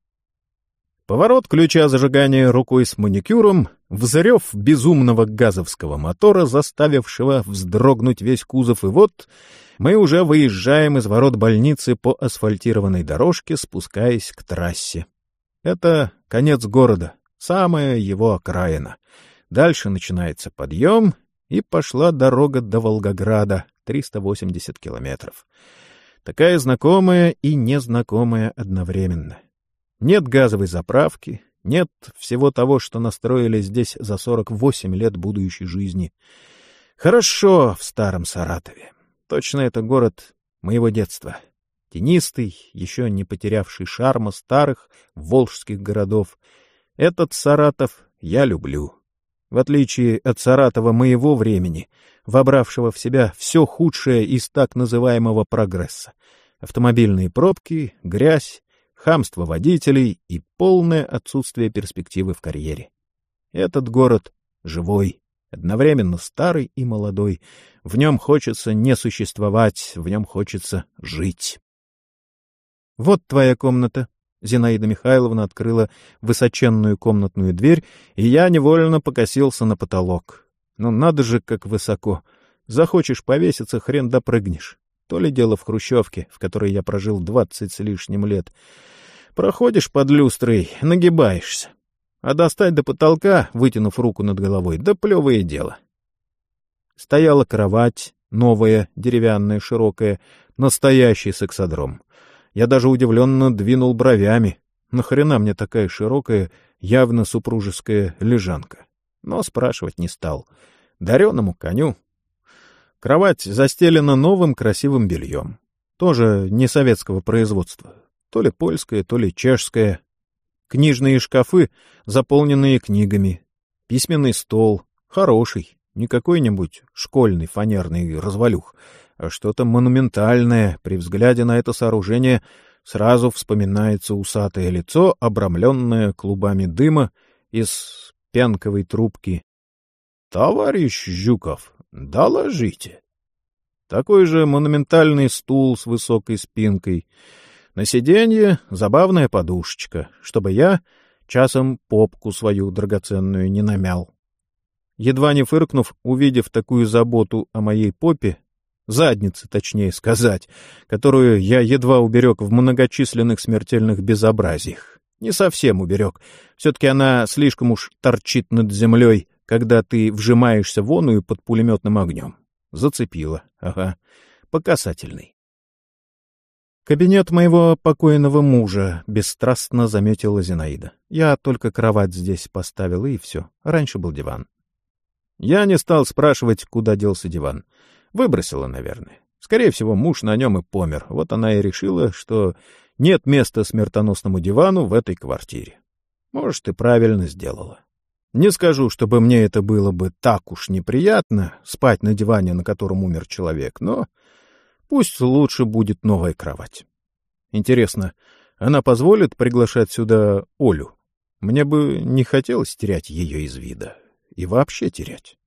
Поворот ключа зажигания рукой с маникюром, взрев безумного газовского мотора, заставившего вздрогнуть весь кузов, и вот мы уже выезжаем из ворот больницы по асфальтированной дорожке, спускаясь к трассе. Это конец города, самая его окраина. Дальше начинается подъем, и пошла дорога до Волгограда, 380 километров. Такая знакомая и незнакомая одновременно. Нет газовой заправки, нет всего того, что настроили здесь за 48 лет будущей жизни. Хорошо в старом Саратове. Точно это город моего детства. Тенистый, еще не потерявший шарма старых волжских городов. Этот Саратов я люблю. В отличие от Саратова моего времени, вобравшего в себя все худшее из так называемого прогресса. Автомобильные пробки, грязь, хамство водителей и полное отсутствие перспективы в карьере. Этот город живой, одновременно старый и молодой. В нем хочется не существовать, в нем хочется жить. «Вот твоя комната». Зинаида Михайловна открыла высоченную комнатную дверь, и я невольно покосился на потолок. Ну надо же, как высоко. Захочешь повеситься, хрен допрыгнешь. То ли дело в хрущевке, в которой я прожил 20 с лишним лет. Проходишь под люстрой, нагибаешься. А достать до потолка, вытянув руку над головой, да плевое дело. Стояла кровать, новая, деревянная, широкая, настоящий сексодром. Я даже удивленно двинул бровями. Нахрена мне такая широкая, явно супружеская лежанка? Но спрашивать не стал. Дареному коню. Кровать застелена новым красивым бельем. Тоже не советского производства. То ли польское, то ли чешское. Книжные шкафы, заполненные книгами. Письменный стол. Хороший. Не какой-нибудь школьный фанерный развалюх, а что-то монументальное. При взгляде на это сооружение сразу вспоминается усатое лицо, обрамленное клубами дыма из пенковой трубки. — Товарищ Жуков, доложите. Такой же монументальный стул с высокой спинкой. На сиденье забавная подушечка, чтобы я часом попку свою драгоценную не намял. Едва не фыркнув, увидев такую заботу о моей попе, заднице, точнее сказать, которую я едва уберег в многочисленных смертельных безобразиях, Не совсем уберег. Все-таки она слишком уж торчит над землей, когда ты вжимаешься в оную под пулеметным огнем. Зацепила. Ага. По касательной. «Кабинет моего покойного мужа», — бесстрастно заметила Зинаида. «Я только кровать здесь поставила, и все. Раньше был диван». Я не стал спрашивать, куда делся диван. Выбросила, наверное. Скорее всего, муж на нем и помер. Вот она и решила, что нет места смертоносному дивану в этой квартире. Может, и правильно сделала. Не скажу, чтобы мне это было бы так уж неприятно, спать на диване, на котором умер человек, но пусть лучше будет новая кровать. Интересно, она позволит приглашать сюда Олю? Мне бы не хотелось терять ее из вида. И вообще терять.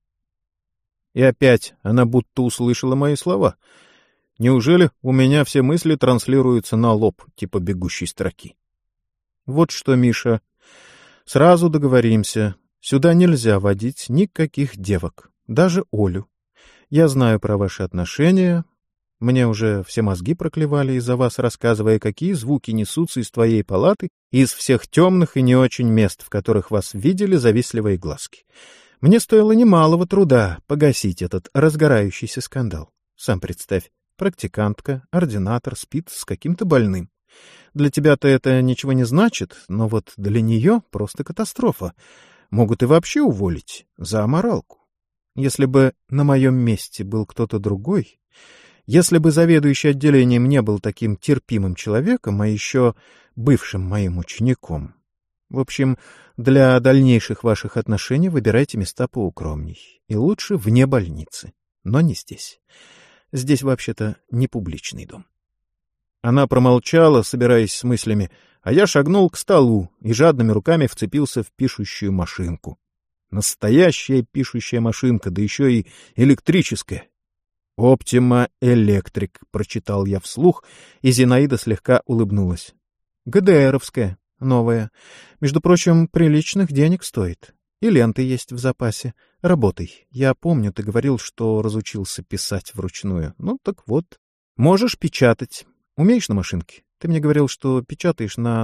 И опять она будто услышала мои слова. Неужели у меня все мысли транслируются на лоб, типа бегущей строки? Вот что, Миша, сразу договоримся. Сюда нельзя водить никаких девок, даже Олю. Я знаю про ваши отношения. Мне уже все мозги проклевали из-за вас, рассказывая, какие звуки несутся из твоей палаты и из всех темных и не очень мест, в которых вас видели завистливые глазки. Мне стоило немалого труда погасить этот разгорающийся скандал. Сам представь, практикантка, ординатор спит с каким-то больным. Для тебя-то это ничего не значит, но вот для нее просто катастрофа. Могут и вообще уволить за аморалку. Если бы на моем месте был кто-то другой... Если бы заведующий отделением не был таким терпимым человеком, а еще бывшим моим учеником. В общем, для дальнейших ваших отношений выбирайте места поукромней. И лучше вне больницы, но не здесь. Здесь вообще-то не публичный дом. Она промолчала, собираясь с мыслями, а я шагнул к столу и жадными руками вцепился в пишущую машинку. Настоящая пишущая машинка, да еще и электрическая. «Оптима Электрик», — прочитал я вслух, и Зинаида слегка улыбнулась. «ГДРовская, новая. Между прочим, приличных денег стоит. И ленты есть в запасе. Работай. Я помню, ты говорил, что разучился писать вручную. Ну, так вот. Можешь печатать. Умеешь на машинке? Ты мне говорил, что печатаешь на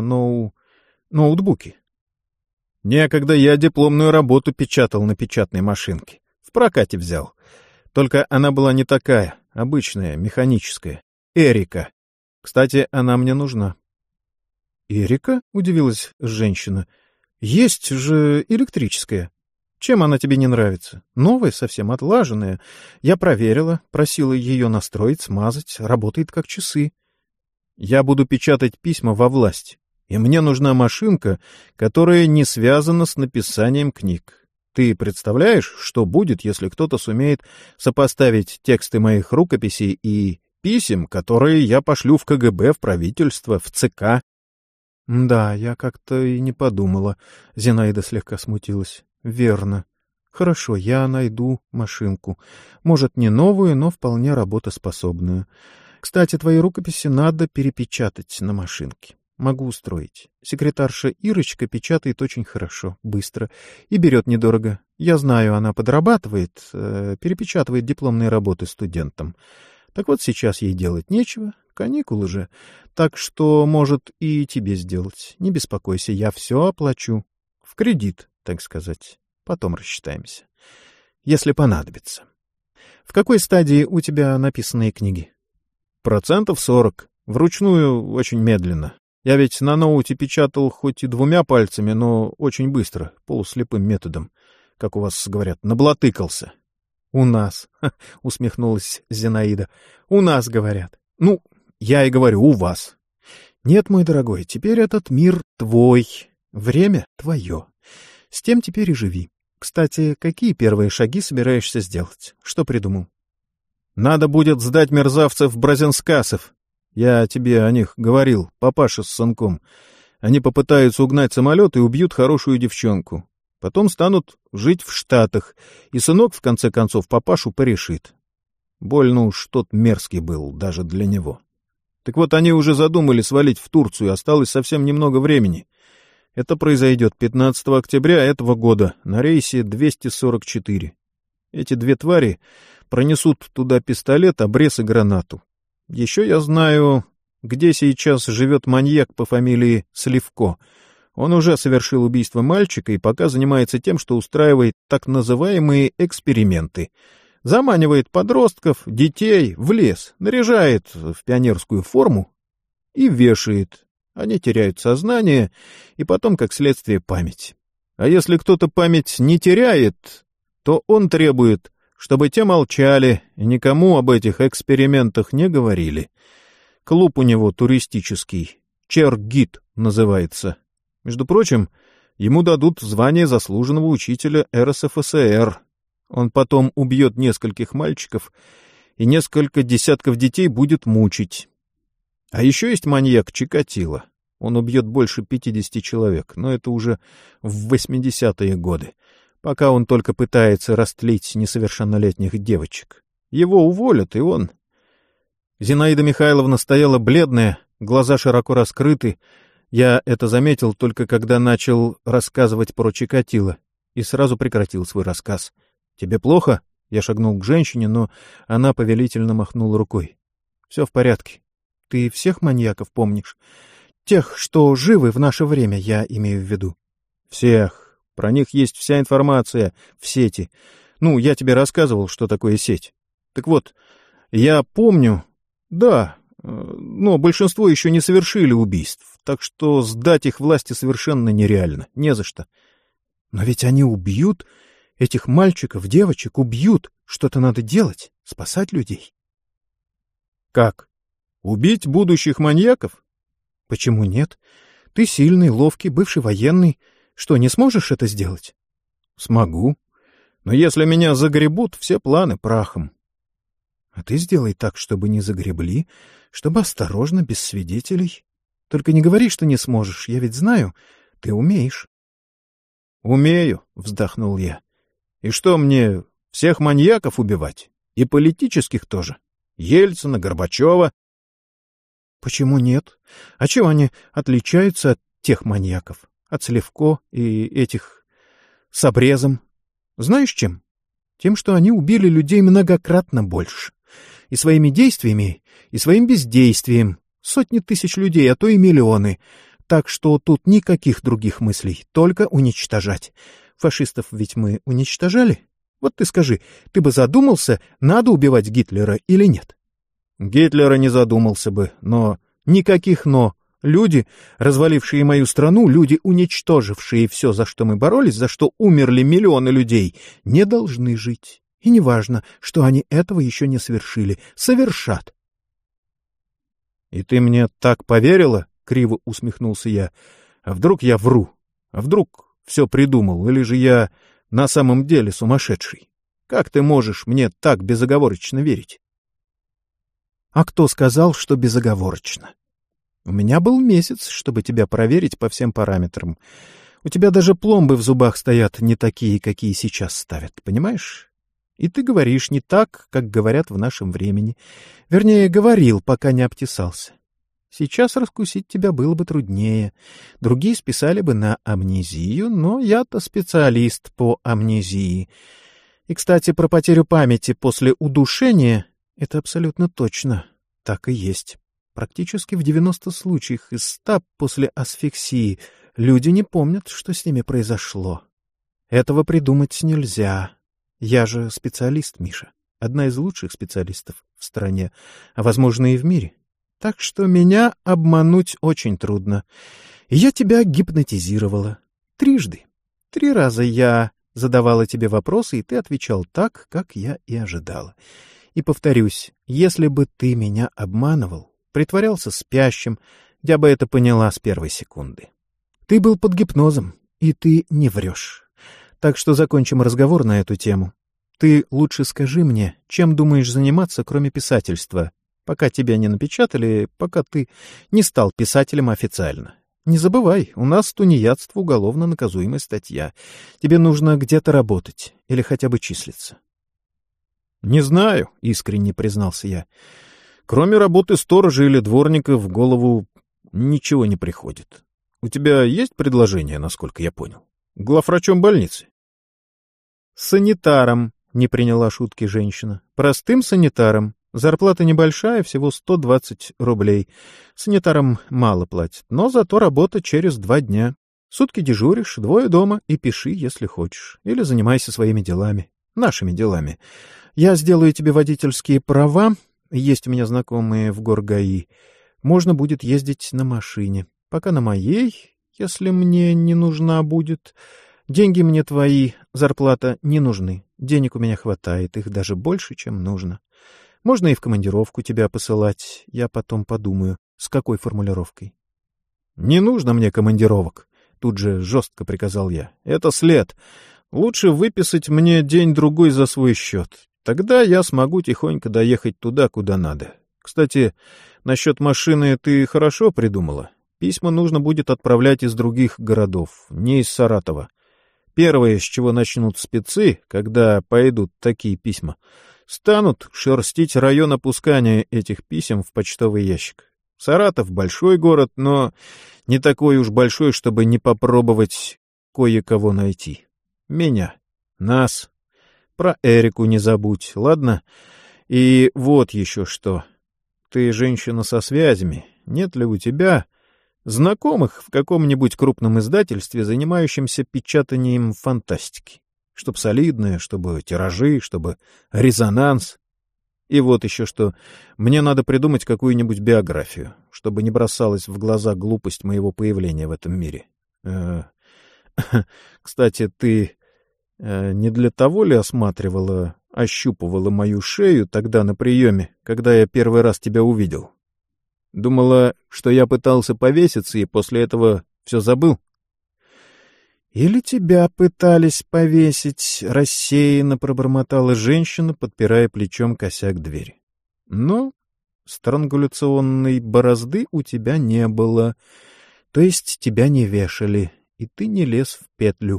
ноутбуке». «Некогда я дипломную работу печатал на печатной машинке. В прокате взял. Только она была не такая, обычная, механическая. Эрика. Кстати, она мне нужна». «Эрика?» — удивилась женщина. «Есть же электрическая. Чем она тебе не нравится? Новая, совсем отлаженная. Я проверила, просила ее настроить, смазать. Работает как часы». «Я буду печатать письма во власть, и мне нужна машинка, которая не связана с написанием книг. Ты представляешь, что будет, если кто-то сумеет сопоставить тексты моих рукописей и писем, которые я пошлю в КГБ, в правительство, в ЦК?» «Да, я как-то и не подумала». Зинаида слегка смутилась. «Верно. Хорошо, я найду машинку. Может, не новую, но вполне работоспособную. Кстати, твои рукописи надо перепечатать на машинке. Могу устроить. Секретарша Ирочка печатает очень хорошо, быстро и берет недорого. Я знаю, она подрабатывает, перепечатывает дипломные работы студентам. Так вот, сейчас ей делать нечего, каникулы же. Так что, может, и тебе сделать. Не беспокойся, я все оплачу. В кредит, так сказать. Потом рассчитаемся. Если понадобится. В какой стадии у тебя написанные книги?» 40%. Вручную очень медленно. Я ведь на ноуте печатал хоть и 2 пальцами, но очень быстро, полуслепым методом. Как у вас говорят, наблатыкался. «У нас», — усмехнулась Зинаида, — «у нас, говорят». «Ну, я и говорю, у вас». «Нет, мой дорогой, теперь этот мир твой, время твое. С тем теперь и живи. Кстати, какие первые шаги собираешься сделать? Что придумал?» «Надо будет сдать мерзавцев Бразенскасов. Я тебе о них говорил, папаша с сынком. Они попытаются угнать самолет и убьют хорошую девчонку. Потом станут жить в Штатах, и сынок, в конце концов, папашу порешит. Больно уж тот мерзкий был даже для него. Так вот, они уже задумали свалить в Турцию, осталось совсем немного времени. Это произойдет 15 октября этого года на рейсе 244. Эти 2 твари пронесут туда пистолет, обрез и гранату. Еще я знаю, где сейчас живет маньяк по фамилии Сливко. Он уже совершил убийство мальчика и пока занимается тем, что устраивает так называемые эксперименты. Заманивает подростков, детей в лес, наряжает в пионерскую форму и вешает. Они теряют сознание и потом, как следствие, память. А если кто-то память не теряет, то он требует, чтобы те молчали и никому об этих экспериментах не говорили. Клуб у него туристический, Чергит называется. Между прочим, ему дадут звание заслуженного учителя РСФСР. Он потом убьет нескольких мальчиков и несколько десятков детей будет мучить. А еще есть маньяк Чикатило. Он убьет больше 50 человек, но это уже в 80-е годы, пока он только пытается растлить несовершеннолетних девочек. Его уволят, и он... Зинаида Михайловна стояла бледная, глаза широко раскрыты. Я это заметил только когда начал рассказывать про Чикатило, и сразу прекратил свой рассказ. «Тебе плохо?» Я шагнул к женщине, но она повелительно махнула рукой. «Все в порядке. Ты всех маньяков помнишь? Тех, что живы в наше время, я имею в виду». «Всех. Про них есть вся информация в сети. Ну, я тебе рассказывал, что такое сеть. Так вот, я помню... Да, но большинство еще не совершили убийств, так что сдать их власти совершенно нереально, не за что». «Но ведь они убьют... Этих мальчиков, девочек убьют. Что-то надо делать, спасать людей». «Как? Убить будущих маньяков?» «Почему нет? Ты сильный, ловкий, бывший военный. Что, не сможешь это сделать?» «Смогу. Но если меня загребут, все планы прахом». «А ты сделай так, чтобы не загребли, чтобы осторожно, без свидетелей. Только не говори, что не сможешь, я ведь знаю, ты умеешь». «Умею», — вздохнул я. «И что мне, всех маньяков убивать? И политических тоже? Ельцина, Горбачева?» «Почему нет? А чем они отличаются от тех маньяков? От Сливко и этих с обрезом? Знаешь чем? Тем, что они убили людей многократно больше. И своими действиями, и своим бездействием. Сотни тысяч людей, а то и миллионы. Так что тут никаких других мыслей, только уничтожать. Фашистов ведь мы уничтожали? Вот ты скажи, ты бы задумался, надо убивать Гитлера или нет?» «Гитлера не задумался бы, но...» «Никаких «но». Люди, развалившие мою страну, люди, уничтожившие все, за что мы боролись, за что умерли миллионы людей, не должны жить. И неважно, что они этого еще не совершили. Совершат». «И ты мне так поверила?» — криво усмехнулся я. «А вдруг я вру? А вдруг все придумал? Или же я на самом деле сумасшедший? Как ты можешь мне так безоговорочно верить?» «А кто сказал, что безоговорочно? У меня был месяц, чтобы тебя проверить по всем параметрам. У тебя даже пломбы в зубах стоят не такие, какие сейчас ставят, понимаешь? И ты говоришь не так, как говорят в нашем времени. Вернее, говорил, пока не обтесался. Сейчас раскусить тебя было бы труднее. Другие списали бы на амнезию, но я-то специалист по амнезии. И, кстати, про потерю памяти после удушения — это абсолютно точно. Так и есть. Практически в 90 случаях из 100 после асфиксии люди не помнят, что с ними произошло. Этого придумать нельзя. Я же специалист, Миша. Одна из лучших специалистов в стране, а, возможно, и в мире. Так что меня обмануть очень трудно. И я тебя гипнотизировала. 3 раза. 3 раза я задавала тебе вопросы, и ты отвечал так, как я и ожидала. И повторюсь, если бы ты меня обманывал, притворялся спящим, я бы это поняла с первой секунды. Ты был под гипнозом, и ты не врешь. Так что закончим разговор на эту тему. Ты лучше скажи мне, чем думаешь заниматься, кроме писательства, пока тебя не напечатали, пока ты не стал писателем официально. Не забывай, у нас тунеядство уголовно наказуемая статья. Тебе нужно где-то работать или хотя бы числиться. — Не знаю, — искренне признался я. Кроме работы сторожа или дворника в голову ничего не приходит. У тебя есть предложение, насколько я понял? Главврачом больницы? — Санитаром, — не приняла шутки женщина. — Простым санитаром. Зарплата небольшая, всего 120 рублей. Санитарам мало платят, но зато работа через 2 дня. Сутки дежуришь, 2 дома и пиши, если хочешь. Или занимайся своими делами. Нашими делами. Я сделаю тебе водительские права. Есть у меня знакомые в Горгаи. Можно будет ездить на машине. Пока на моей, если мне не нужна будет. Деньги мне твои, зарплата не нужны. Денег у меня хватает, их даже больше, чем нужно. Можно и в командировку тебя посылать. Я потом подумаю, с какой формулировкой. — Не нужно мне командировок, — тут же жестко приказал я. — Это след. Лучше выписать мне день-другой за свой счет. Тогда я смогу тихонько доехать туда, куда надо. Кстати, насчет машины ты хорошо придумала. Письма нужно будет отправлять из других городов, не из Саратова. Первое, с чего начнут спецы, когда пойдут такие письма, станут шерстить район опускания этих писем в почтовый ящик. Саратов — большой город, но не такой уж большой, чтобы не попробовать кое-кого найти. Меня. Нас. Про Эрику не забудь, ладно? И вот еще что. Ты женщина со связями. Нет ли у тебя знакомых в каком-нибудь крупном издательстве, занимающемся печатанием фантастики? Чтоб солидное, чтобы тиражи, чтобы резонанс. И вот еще что. Мне надо придумать какую-нибудь биографию, чтобы не бросалась в глаза глупость моего появления в этом мире. Кстати, ты не для того ли ощупывала мою шею тогда на приеме, когда я первый раз тебя увидел? Думала, что я пытался повеситься, и после этого все забыл? Или тебя пытались повесить, рассеянно пробормотала женщина, подпирая плечом косяк двери. Но странгуляционной борозды у тебя не было, то есть тебя не вешали, и ты не лез в петлю.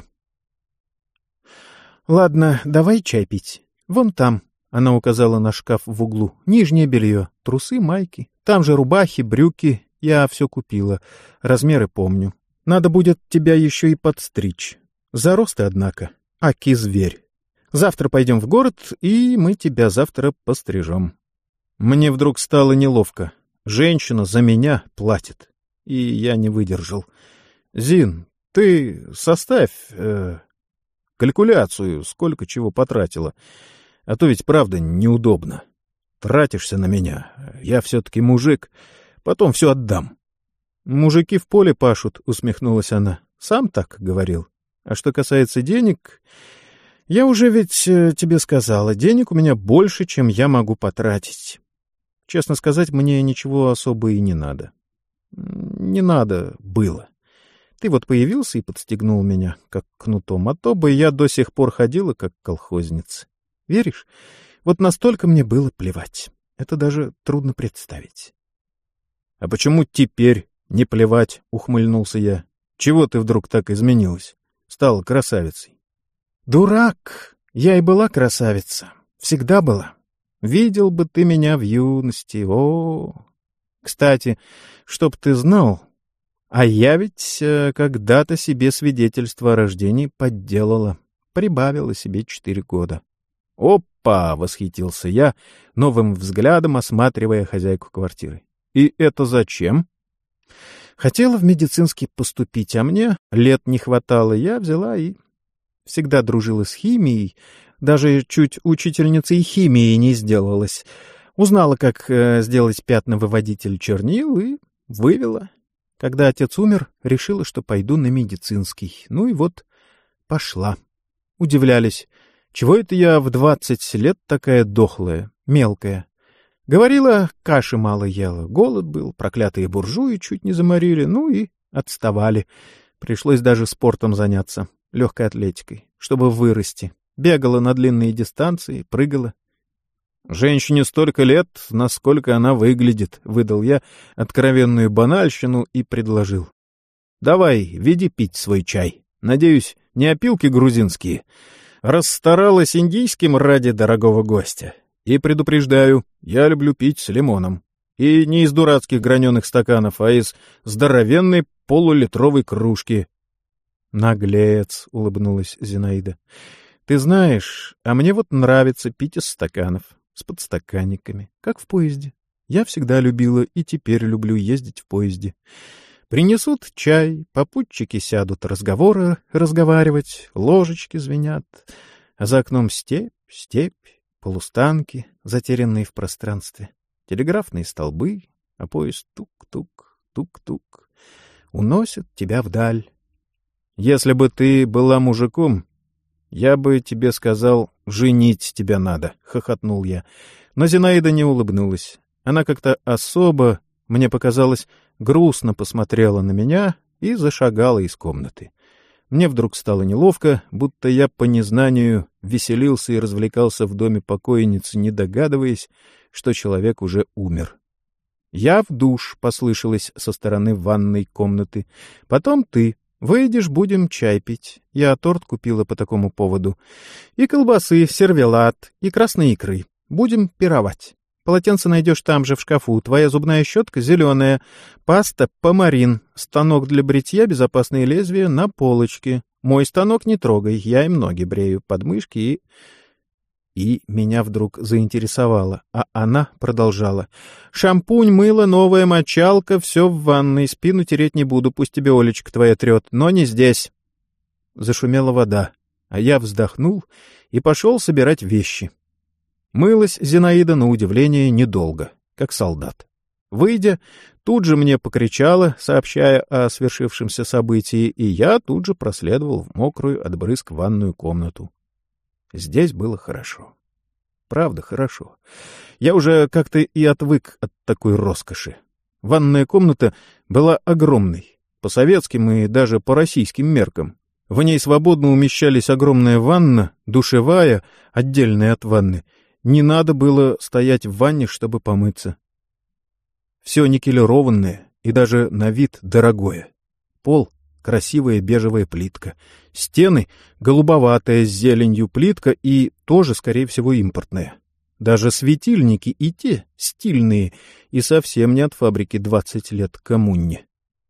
Ладно, давай чай пить. Вон там, она указала на шкаф в углу, нижнее белье, трусы, майки, там же рубахи, брюки, я все купила, размеры помню. Надо будет тебя еще и подстричь. Зарос ты, однако, аки-зверь. Завтра пойдем в город, и мы тебя завтра пострижем. Мне вдруг стало неловко. Женщина за меня платит. И я не выдержал. Зин, ты составь калькуляцию, сколько чего потратила. А то ведь правда неудобно. Тратишься на меня. Я все-таки мужик. Потом все отдам. «Мужики в поле пашут», — усмехнулась она. «Сам так говорил. А что касается денег, я уже ведь тебе сказала, денег у меня больше, чем я могу потратить. Честно сказать, мне ничего особо и не надо. Не надо было. Ты вот появился и подстегнул меня, как кнутом, а то бы я до сих пор ходила, как колхозница. Веришь? Вот настолько мне было плевать. Это даже трудно представить». «А почему теперь не плевать?» — ухмыльнулся я. «Чего ты вдруг так изменилась? Стала красавицей?» «Дурак! Я и была красавица. Всегда была. Видел бы ты меня в юности. О! Кстати, чтоб ты знал, а я ведь когда-то себе свидетельство о рождении подделала. Прибавила себе 4 года. «Опа!» — восхитился я, новым взглядом осматривая хозяйку квартиры. «И это зачем?» «Хотела в медицинский поступить, а мне лет не хватало. Я взяла и всегда дружила с химией, даже чуть учительницей химии не сделалась. Узнала, как сделать пятновыводитель чернил, и вывела. Когда отец умер, решила, что пойду на медицинский. Ну и вот пошла. Удивлялись, чего это я в 20 лет такая дохлая, мелкая. Говорила, каши мало ела, голод был, проклятые буржуи чуть не заморили, ну и отставали. Пришлось даже спортом заняться, легкой атлетикой, чтобы вырасти. Бегала на длинные дистанции, прыгала. «Женщине столько лет, насколько она выглядит», — выдал я откровенную банальщину и предложил. «Давай, веди пить свой чай. Надеюсь, не опилки грузинские. Расстаралась индийским ради дорогого гостя. И предупреждаю, я люблю пить с лимоном. И не из дурацких граненых стаканов, а из здоровенной полулитровой кружки». «Наглец», — улыбнулась Зинаида. «Ты знаешь, а мне вот нравится пить из стаканов, с подстаканниками, как в поезде. Я всегда любила и теперь люблю ездить в поезде. Принесут чай, попутчики сядут разговоры разговаривать, ложечки звенят, а за окном степь, полустанки, затерянные в пространстве, телеграфные столбы, а поезд тук-тук, тук-тук, уносит тебя вдаль. Если бы ты была мужиком, я бы тебе сказал, женить тебя надо, — хохотнул я. Но Зинаида не улыбнулась. Она как-то особо, мне показалось, грустно посмотрела на меня и зашагала из комнаты. Мне вдруг стало неловко, будто я по незнанию веселился и развлекался в доме покойницы, не догадываясь, что человек уже умер. «Я в душ», — послышалось со стороны ванной комнаты. «Потом ты. Выйдешь, будем чай пить. Я торт купила по такому поводу. И колбасы, сервелат, и красной икры. Будем пировать. Полотенце найдешь там же в шкафу. Твоя зубная щетка зеленая. Паста помарин. Станок для бритья, безопасные лезвия на полочке. Мой станок не трогай, я им ноги брею, подмышки и... И меня вдруг заинтересовало, а она продолжала. «Шампунь, мыло, новая мочалка, все в ванной, спину тереть не буду, пусть тебе Олечка твоя трет, но не здесь». Зашумела вода, а я вздохнул и пошел собирать вещи. Мылась Зинаида, на удивление, недолго, как солдат. Выйдя, тут же мне покричала, сообщая о свершившемся событии, и я тут же проследовал в мокрую от брызг ванную комнату. Здесь было хорошо. Правда, хорошо. Я уже как-то и отвык от такой роскоши. Ванная комната была огромной, по советским и даже по российским меркам. В ней свободно умещались огромная ванна, душевая, отдельная от ванны. Не надо было стоять в ванне, чтобы помыться. Все никелированное и даже на вид дорогое. Пол — красивая бежевая плитка. Стены — голубоватая с зеленью плитка и тоже, скорее всего, импортная. Даже светильники и те стильные и совсем не от фабрики 20 лет коммуне.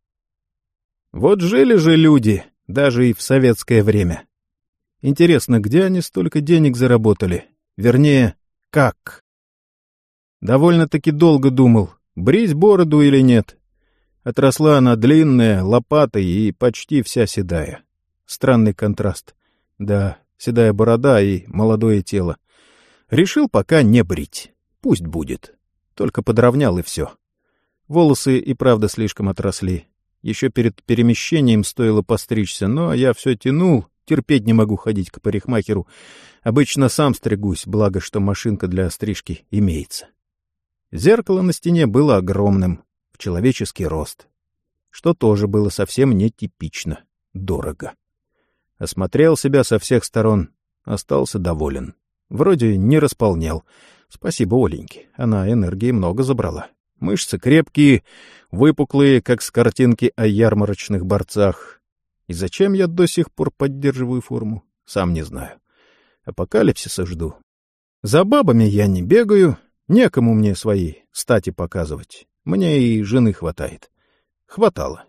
Вот жили же люди, даже и в советское время. Интересно, где они столько денег заработали? Вернее, как? Довольно-таки долго думал, брить бороду или нет. Отросла она длинная, лопатой и почти вся седая. Странный контраст. Да, седая борода и молодое тело. Решил пока не брить. Пусть будет. Только подровнял и все. Волосы и правда слишком отросли. Еще перед перемещением стоило постричься, но я все тянул, терпеть не могу ходить к парикмахеру. Обычно сам стригусь, благо что машинка для стрижки имеется. Зеркало на стене было огромным, в человеческий рост, что тоже было совсем нетипично, дорого. Осмотрел себя со всех сторон, остался доволен. Вроде не располнел. Спасибо Оленьке, она энергии много забрала. Мышцы крепкие, выпуклые, как с картинки о ярмарочных борцах. И зачем я до сих пор поддерживаю форму, сам не знаю. Апокалипсиса жду. За бабами я не бегаю, некому мне свои стати показывать. Мне и жены хватает. Хватало.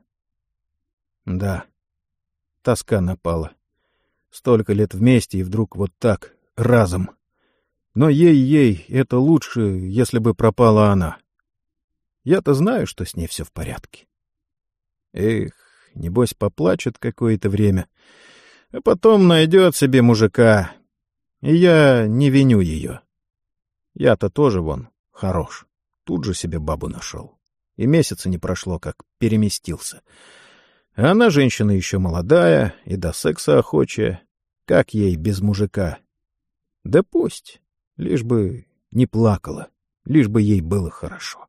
Да, тоска напала. Столько лет вместе и вдруг вот так, разом. Но ей-ей, это лучше, если бы пропала она. Я-то знаю, что с ней все в порядке. Эх, небось поплачет какое-то время, а потом найдет себе мужика. И я не виню ее. Я-то тоже вон хорош. Тут же себе бабу нашел. И месяца не прошло, как переместился. А она женщина еще молодая и до секса охочая. Как ей без мужика? Да пусть, лишь бы не плакала, лишь бы ей было хорошо.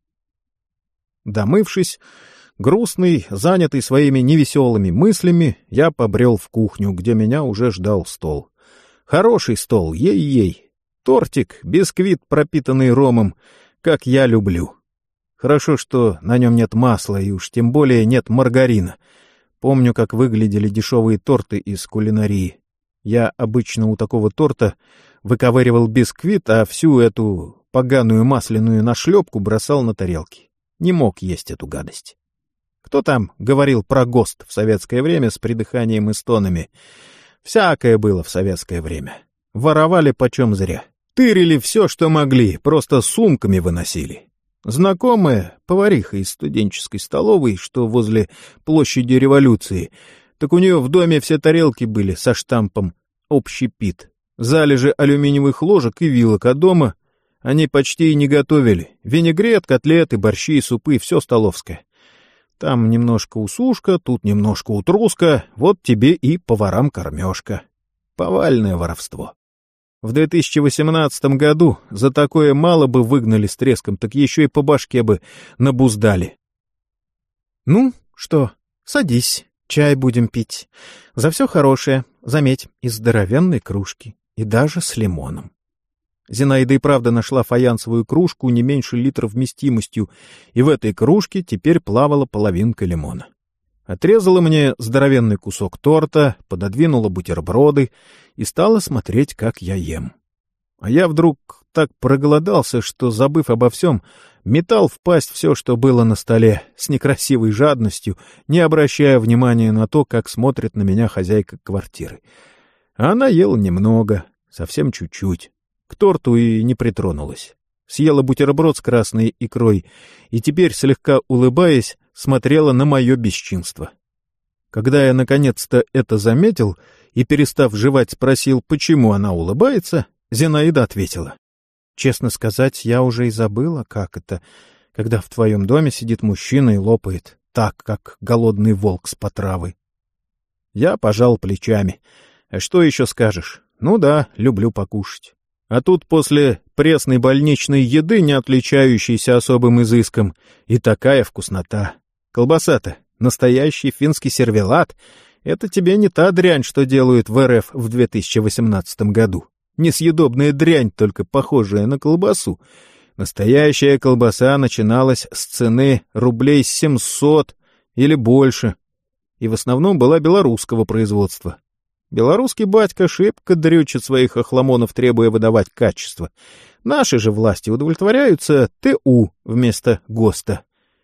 Домывшись, грустный, занятый своими невеселыми мыслями, я побрел в кухню, где меня уже ждал стол. Хороший стол, ей-ей. Тортик, бисквит, пропитанный ромом, как я люблю. Хорошо, что на нем нет масла, и уж тем более нет маргарина. Помню, как выглядели дешевые торты из кулинарии. Я обычно у такого торта выковыривал бисквит, а всю эту поганую масляную нашлепку бросал на тарелки. Не мог есть эту гадость. Кто там говорил про ГОСТ в советское время с придыханием и стонами? Всякое было в советское время. Воровали почем зря. Тырили все, что могли, просто сумками выносили. Знакомая, повариха из студенческой столовой, что возле площади Революции. Так у нее в доме все тарелки были со штампом «Общепит». Залежи алюминиевых ложек и вилок, а дома они почти и не готовили. Винегрет, котлеты, борщи и супы — все столовское. Там немножко усушка, тут немножко утруска, вот тебе и поварам кормежка. Повальное воровство. В 2018 году за такое мало бы выгнали с треском, так еще и по башке бы набуздали. — Ну, что, садись, чай будем пить. За все хорошее, заметь, из здоровенной кружки, и даже с лимоном. Зинаида и правда нашла фаянсовую кружку не меньше литра вместимостью, и в этой кружке теперь плавала половинка лимона. Отрезала мне здоровенный кусок торта, пододвинула бутерброды и стала смотреть, как я ем. А я вдруг так проголодался, что, забыв обо всем, метал в пасть все, что было на столе, с некрасивой жадностью, не обращая внимания на то, как смотрит на меня хозяйка квартиры. А она ела немного, совсем чуть-чуть. К торту и не притронулась. Съела бутерброд с красной икрой и теперь, слегка улыбаясь, смотрела на мое бесчинство. Когда я наконец-то это заметил и, перестав жевать, спросил, почему она улыбается, Зинаида ответила: «Честно сказать, я уже и забыла, как это, когда в твоем доме сидит мужчина и лопает так, как голодный волк с потравы». Я пожал плечами. А что еще скажешь? Ну да, люблю покушать. А тут после пресной больничной еды, не отличающейся особым изыском, и такая вкуснота. Колбаса-то настоящий финский сервелат. Это тебе не та дрянь, что делают в РФ в 2018 году. Несъедобная дрянь, только похожая на колбасу. Настоящая колбаса начиналась с цены рублей 700 или больше, и в основном была белорусского производства. Белорусский батька шибко дрючит своих охламонов, требуя выдавать качество. Наши же власти удовлетворяются ТУ вместо ГОСТа.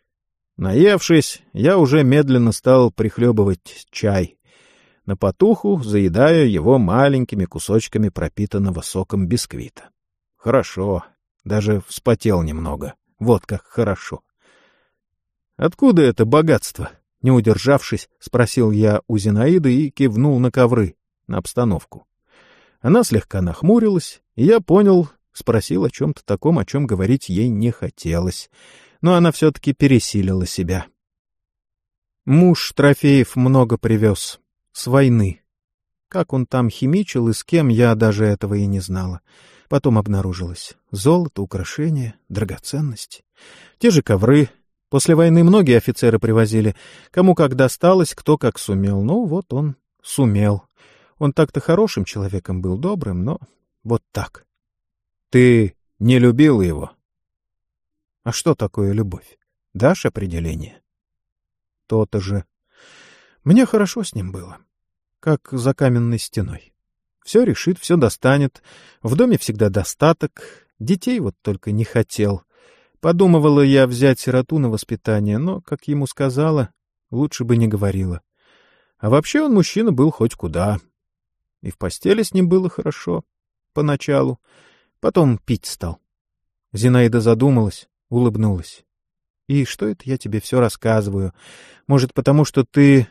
Наевшись, я уже медленно стал прихлебывать чай, на потуху заедая его маленькими кусочками пропитанного соком бисквита. Хорошо, даже вспотел немного. Вот как хорошо. Откуда это богатство? Не удержавшись, спросил я у Зинаиды и кивнул на ковры, на обстановку. Она слегка нахмурилась, и я понял, спросил о чем-то таком, о чем говорить ей не хотелось. Но она все-таки пересилила себя. Муж трофеев много привез. С войны. Как он там химичил и с кем, я даже этого и не знала. Потом обнаружилось. Золото, украшения, драгоценности. Те же ковры. После войны многие офицеры привозили. Кому как досталось, кто как сумел. Ну, вот он сумел. Он так-то хорошим человеком был, добрым, но вот так. Ты не любила его? А что такое любовь? Дашь определение? То-то же. Мне хорошо с ним было. Как за каменной стеной. Все решит, все достанет. В доме всегда достаток. Детей вот только не хотел. Подумывала я взять сироту на воспитание, но, как ему сказала, лучше бы не говорила. А вообще он мужчина был хоть куда. И в постели с ним было хорошо. Поначалу. Потом пить стал. Зинаида задумалась, улыбнулась. И что это я тебе все рассказываю? Может, потому что ты...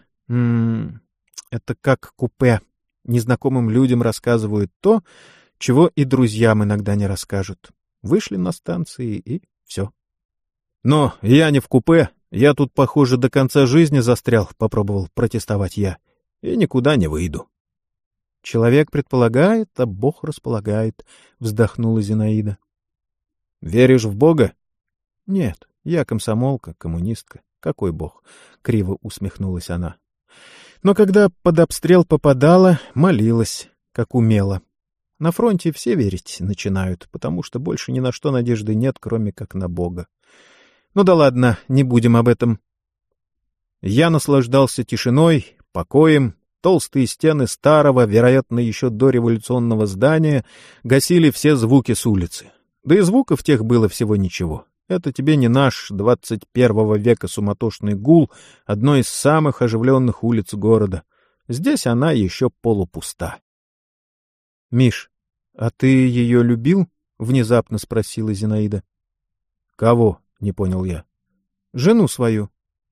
Это как купе. Незнакомым людям рассказывают то, чего и друзьям иногда не расскажут. Вышли на станции и все. Но я не в купе. Я тут, похоже, до конца жизни застрял, попробовал протестовать я. И никуда не выйду. Человек предполагает, а Бог располагает, вздохнула Зинаида. Веришь в Бога? Нет, я комсомолка, коммунистка. Какой Бог? Криво усмехнулась она. Но когда под обстрел попадала, молилась, как умела. На фронте все верить начинают, потому что больше ни на что надежды нет, кроме как на Бога. Ну да ладно, не будем об этом. Я наслаждался тишиной, покоем. Толстые стены старого, вероятно, еще дореволюционного здания гасили все звуки с улицы. Да и звуков тех было всего ничего. Это тебе не наш 21 века суматошный гул одной из самых оживленных улиц города. Здесь она еще полупуста. — Миш, а ты ее любил? — внезапно спросила Зинаида. — Кого? — не понял я. Жену свою.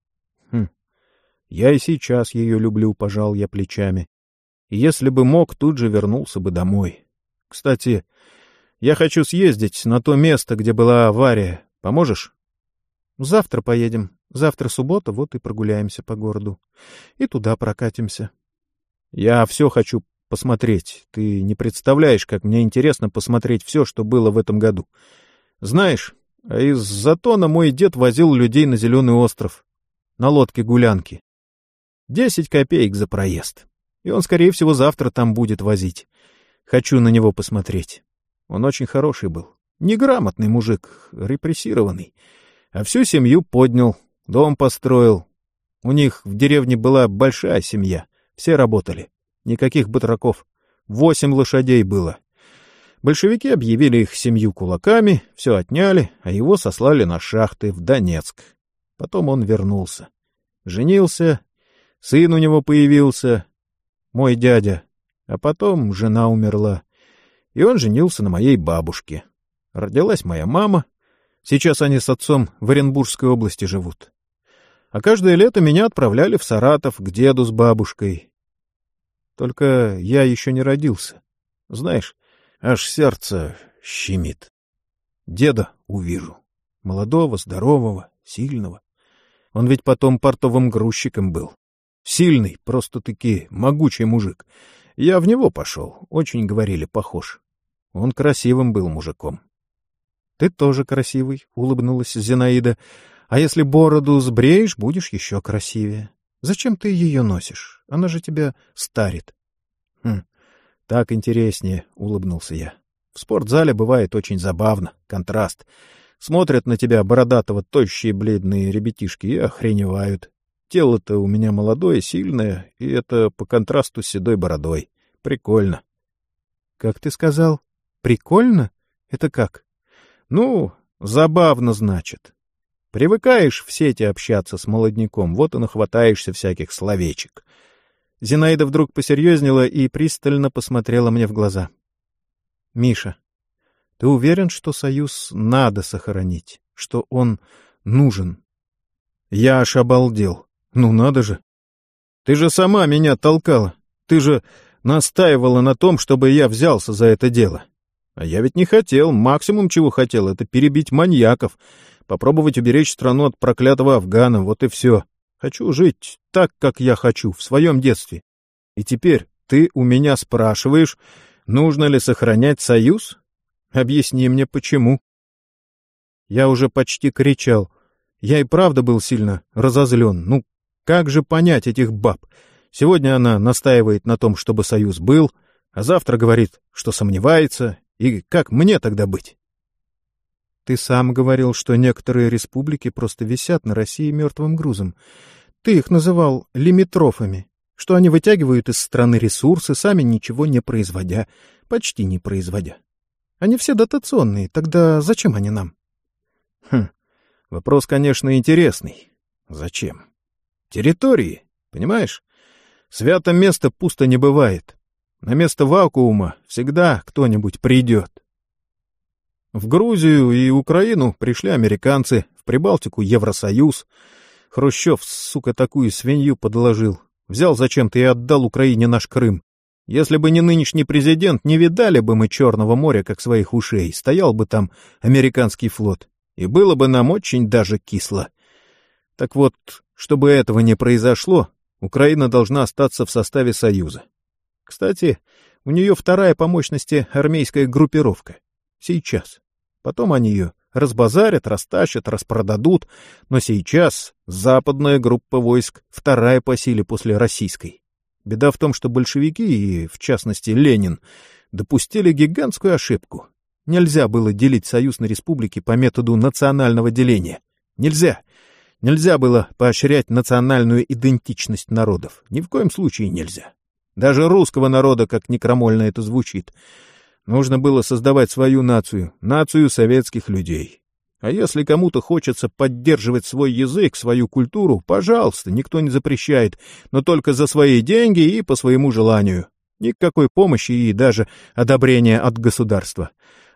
Я и сейчас ее люблю, пожал я плечами. И если бы мог, тут же вернулся бы домой. Кстати, я хочу съездить на то место, где была авария. Поможешь? Завтра поедем. Завтра суббота, вот и прогуляемся по городу. И туда прокатимся. Я все хочу посмотреть. Ты не представляешь, как мне интересно посмотреть все, что было в этом году. Знаешь, а из Затона мой дед возил людей на Зеленый остров. На лодке-гулянке. 10 копеек за проезд. И он, скорее всего, завтра там будет возить. Хочу на него посмотреть. Он очень хороший был. Неграмотный мужик, репрессированный. А всю семью поднял, дом построил. У них в деревне была большая семья. Все работали. Никаких батраков. 8 лошадей было. Большевики объявили их семью кулаками, все отняли, а его сослали на шахты в Донецк. Потом он вернулся. Женился, сын у него появился, мой дядя. А потом жена умерла. И он женился на моей бабушке. Родилась моя мама. Сейчас они с отцом в Оренбургской области живут. А каждое лето меня отправляли в Саратов к деду с бабушкой. Только я еще не родился. Знаешь, аж сердце щемит. Деда увижу. Молодого, здорового, сильного. Он ведь потом портовым грузчиком был. Сильный, просто-таки могучий мужик. Я в него пошел. Очень, говорили, похож. Он красивым был мужиком. — Ты тоже красивый, — улыбнулась Зинаида. — А если бороду сбреешь, будешь еще красивее. Зачем ты ее носишь? Она же тебя старит. — Так интереснее, — улыбнулся я. В спортзале бывает очень забавно, контраст. Смотрят на тебя бородатого тощие бледные ребятишки и охреневают. Тело-то у меня молодое, сильное, и это по контрасту с седой бородой. Прикольно. — Как ты сказал? Прикольно? Это как? — Ну, забавно, значит. Привыкаешь в сети общаться с молодняком, вот и нахватаешься всяких словечек. Зинаида вдруг посерьезнела и пристально посмотрела мне в глаза. — Миша, ты уверен, что союз надо сохранить, что он нужен? Я аж обалдел. Ну надо же. Ты же сама меня толкала. Ты же настаивала на том, чтобы я взялся за это дело. А я ведь не хотел. Максимум, чего хотел, это перебить маньяков, попробовать уберечь страну от проклятого Афгана. Вот и все. Хочу жить так, как я хочу, в своем детстве. И теперь ты у меня спрашиваешь, нужно ли сохранять союз? Объясни мне, почему. Я уже почти кричал. Я и правда был сильно разозлен. Ну, как же понять этих баб? Сегодня она настаивает на том, чтобы союз был, а завтра говорит, что сомневается. И как мне тогда быть? Ты сам говорил, что некоторые республики просто висят на России мертвым грузом. Ты их называл лимитрофами, что они вытягивают из страны ресурсы, сами ничего не производя, почти не производя. Они все дотационные, тогда зачем они нам? Вопрос, конечно, интересный. Зачем? Территории, понимаешь? Свято место пусто не бывает. На место вакуума всегда кто-нибудь придет. В Грузию и Украину пришли американцы, в Прибалтику Евросоюз. Хрущев, сука, такую свинью подложил. Взял зачем-то и отдал Украине наш Крым. Если бы не нынешний президент, не видали бы мы Черного моря, как своих ушей. Стоял бы там американский флот. И было бы нам очень даже кисло. Так вот, чтобы этого не произошло, Украина должна остаться в составе Союза. Кстати, у нее вторая по мощности армейская группировка. Сейчас. Потом они ее разбазарят, растащат, распродадут. Но сейчас западная группа войск вторая по силе после российской. Беда в том, что большевики, и в частности Ленин, допустили гигантскую ошибку. Нельзя было делить союз на республики по методу национального деления. Нельзя. Нельзя было поощрять национальную идентичность народов. Ни в коем случае нельзя. Даже русского народа, как ни крамольно это звучит. Нужно было создавать свою нацию, нацию советских людей. А если кому-то хочется поддерживать свой язык, свою культуру, пожалуйста, никто не запрещает, но только за свои деньги и по своему желанию. Никакой помощи и даже одобрения от государства.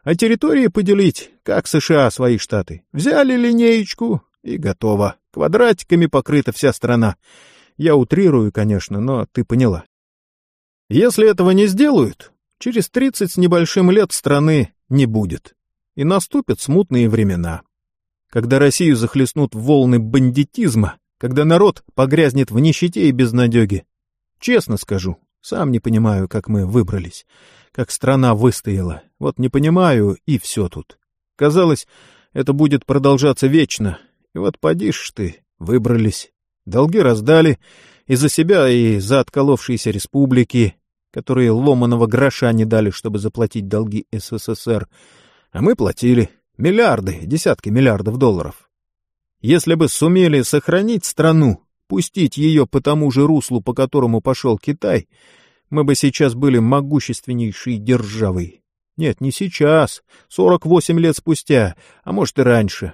А территории поделить, как США свои штаты. Взяли линеечку и готово. Квадратиками покрыта вся страна. Я утрирую, конечно, но ты поняла. Если этого не сделают, через 30 с небольшим лет страны не будет. И наступят смутные времена. Когда Россию захлестнут волны бандитизма, когда народ погрязнет в нищете и безнадеге. Честно скажу, сам не понимаю, как мы выбрались, как страна выстояла. Вот не понимаю, и все тут. Казалось, это будет продолжаться вечно. И вот поди ж ты, выбрались. Долги раздали и за себя, и за отколовшиеся республики, которые ломаного гроша не дали, чтобы заплатить долги СССР. А мы платили миллиарды, десятки миллиардов долларов. Если бы сумели сохранить страну, пустить ее по тому же руслу, по которому пошел Китай, мы бы сейчас были могущественнейшей державой. Нет, не сейчас, 48 лет спустя, а может и раньше.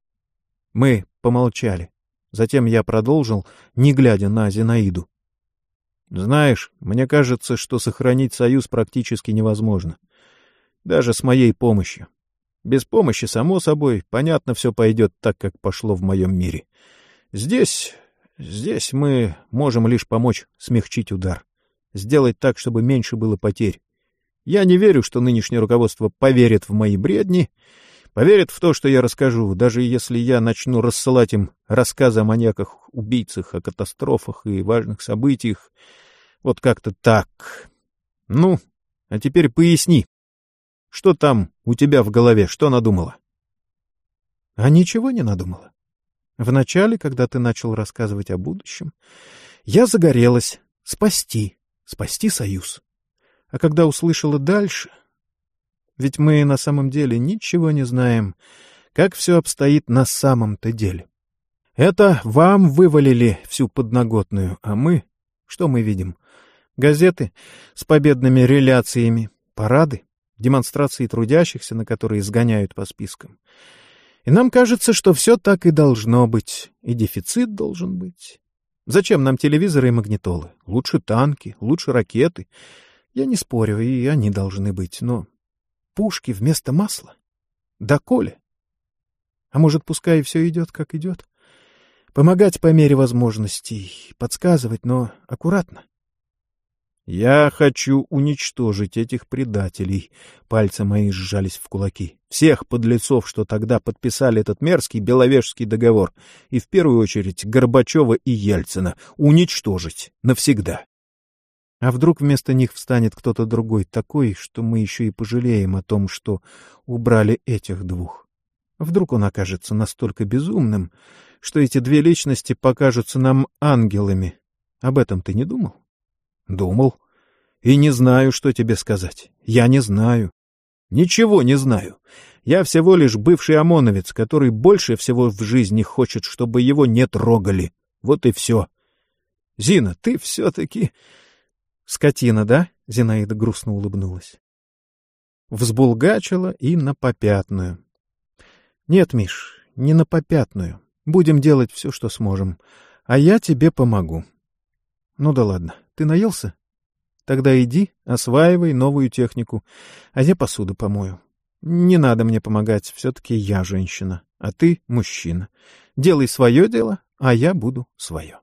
Мы помолчали. Затем я продолжил, не глядя на Зинаиду. Знаешь, мне кажется, что сохранить союз практически невозможно. Даже с моей помощью. Без помощи, само собой, понятно, все пойдет так, как пошло в моем мире. Здесь мы можем лишь помочь смягчить удар. Сделать так, чтобы меньше было потерь. Я не верю, что нынешнее руководство поверит в мои бредни, поверит в то, что я расскажу, даже если я начну рассылать им рассказы о маньяках, убийцах, о катастрофах и важных событиях. Вот как-то так. Ну, а теперь поясни. Что там у тебя в голове, что надумала? А ничего не надумала. Вначале, когда ты начал рассказывать о будущем, я загорелась спасти союз. А когда услышала дальше... Ведь мы на самом деле ничего не знаем, как все обстоит на самом-то деле. Это вам вывалили всю подноготную, а мы... Что мы видим? Газеты с победными реляциями, парады, демонстрации трудящихся, на которые сгоняют по спискам. И нам кажется, что все так и должно быть, и дефицит должен быть. Зачем нам телевизоры и магнитолы? Лучше танки, лучше ракеты. Я не спорю, и они должны быть, но... Пушки вместо масла? Доколе? А может, пускай все идет, как идет? Помогать по мере возможностей, подсказывать, но аккуратно. Я хочу уничтожить этих предателей. Пальцы мои сжались в кулаки. Всех подлецов, что тогда подписали этот мерзкий Беловежский договор. И в первую очередь Горбачева и Ельцина. Уничтожить навсегда. А вдруг вместо них встанет кто-то другой, такой, что мы еще и пожалеем о том, что убрали этих двух? Вдруг он окажется настолько безумным, что эти две личности покажутся нам ангелами. Об этом ты не думал? Думал. И не знаю, что тебе сказать. Я не знаю. Ничего не знаю. Я всего лишь бывший ОМОНовец, который больше всего в жизни хочет, чтобы его не трогали. Вот и все. Зина, ты все-таки... Скотина, да? Зинаида грустно улыбнулась. Взбулгачила и на попятную. Нет, Миш, не на попятную. Будем делать все, что сможем. А я тебе помогу. Ну да ладно, ты наелся? Тогда иди, осваивай новую технику, а я посуду помою. Не надо мне помогать, все-таки я женщина, а ты мужчина. Делай свое дело, а я буду свое.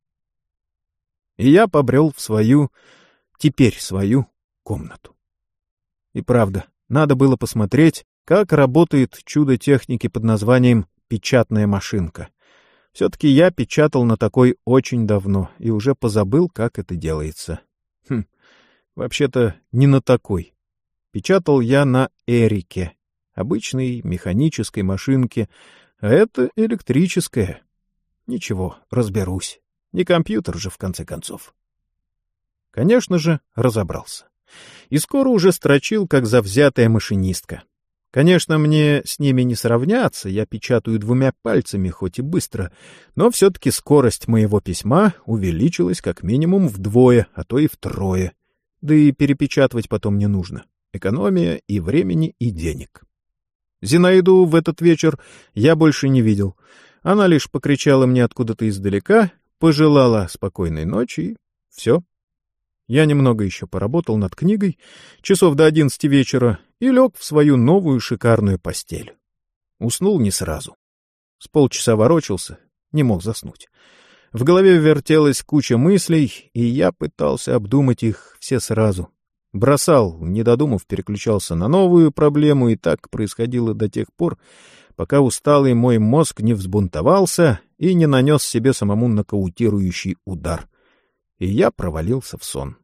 И я побрел в свою, теперь свою комнату. И правда, надо было посмотреть, как работает чудо техники под названием «печатная машинка». Все-таки я печатал на такой очень давно и уже позабыл, как это делается. Вообще-то не на такой. Печатал я на Эрике, обычной механической машинке, а это электрическая. Ничего, разберусь. Не компьютер же, в конце концов. Конечно же, разобрался. И скоро уже строчил, как завзятая машинистка. Конечно, мне с ними не сравняться, я печатаю 2 пальцами, хоть и быстро, но все-таки скорость моего письма увеличилась как минимум вдвое, а то и втрое. Да и перепечатывать потом не нужно. Экономия и времени, и денег. Зинаиду в этот вечер я больше не видел. Она лишь покричала мне откуда-то издалека, пожелала спокойной ночи, и все. Я немного еще поработал над книгой, часов до 11 вечера, и лег в свою новую шикарную постель. Уснул не сразу. С полчаса ворочался, не мог заснуть. В голове вертелась куча мыслей, и я пытался обдумать их все сразу. Бросал, не додумав, переключался на новую проблему, и так происходило до тех пор, пока усталый мой мозг не взбунтовался и не нанес себе самому нокаутирующий удар. И я провалился в сон.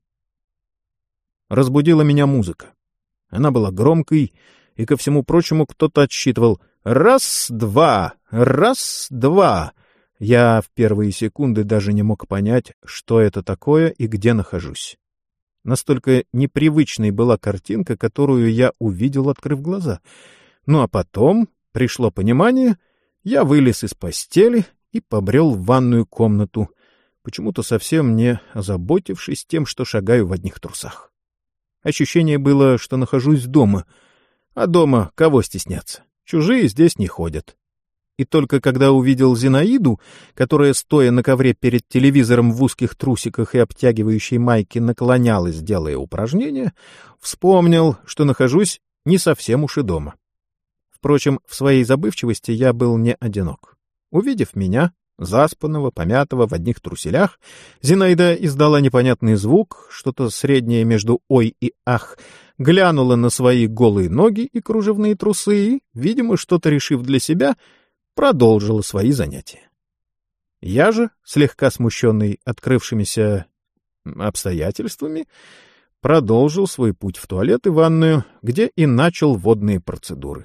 Разбудила меня музыка. Она была громкой, и, ко всему прочему, кто-то отсчитывал «раз-два, раз-два». Я в первые секунды даже не мог понять, что это такое и где нахожусь. Настолько непривычной была картинка, которую я увидел, открыв глаза. Ну а потом пришло понимание, я вылез из постели и побрел в ванную комнату, почему-то совсем не озаботившись тем, что шагаю в одних трусах. Ощущение было, что нахожусь дома, а дома кого стесняться? Чужие здесь не ходят. И только когда увидел Зинаиду, которая, стоя на ковре перед телевизором в узких трусиках и обтягивающей майке, наклонялась, делая упражнения, вспомнил, что нахожусь не совсем уж и дома. Впрочем, в своей забывчивости я был не одинок. Увидев меня, заспанного, помятого, в одних труселях, Зинаида издала непонятный звук, что-то среднее между «ой» и «ах», глянула на свои голые ноги и кружевные трусы и, видимо, что-то решив для себя, продолжила свои занятия. Я же, слегка смущенный открывшимися обстоятельствами, продолжил свой путь в туалет и ванную, где и начал водные процедуры.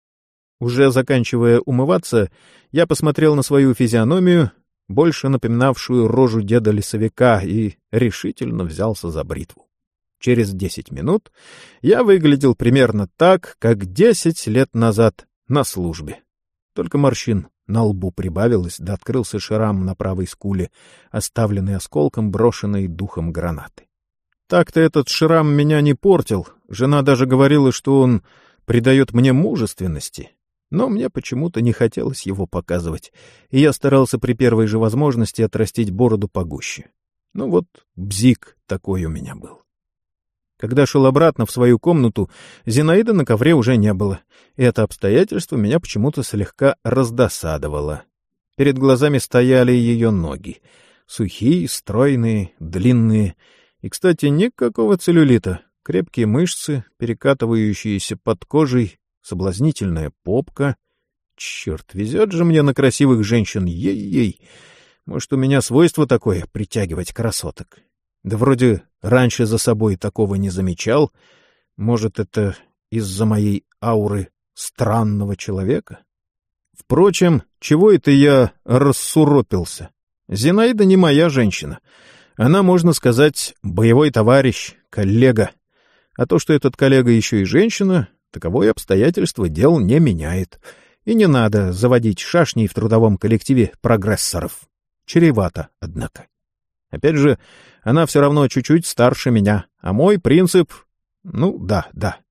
Уже заканчивая умываться, я посмотрел на свою физиономию, больше напоминавшую рожу деда-лесовика, и решительно взялся за бритву. Через 10 минут я выглядел примерно так, как 10 лет назад на службе. Только морщин на лбу прибавилось, да открылся шрам на правой скуле, оставленный осколком брошенной духом гранаты. Так-то этот шрам меня не портил, жена даже говорила, что он придает мне мужественности, но мне почему-то не хотелось его показывать, и я старался при первой же возможности отрастить бороду погуще. Ну вот бзик такой у меня был. Когда шел обратно в свою комнату, Зинаиды на ковре уже не было, и это обстоятельство меня почему-то слегка раздосадовало. Перед глазами стояли ее ноги, сухие, стройные, длинные, и, кстати, никакого целлюлита, крепкие мышцы, перекатывающиеся под кожей, соблазнительная попка. Черт, везет же мне на красивых женщин, ей-ей! Может, у меня свойство такое — притягивать красоток? Да вроде раньше за собой такого не замечал. Может, это из-за моей ауры странного человека? Впрочем, чего это я рассуропился? Зинаида не моя женщина. Она, можно сказать, боевой товарищ, коллега. А то, что этот коллега еще и женщина, таковое обстоятельство дел не меняет. И не надо заводить шашней в трудовом коллективе прогрессоров. Чревато, однако. Опять же, она все равно чуть-чуть старше меня, а мой принцип... Ну, да.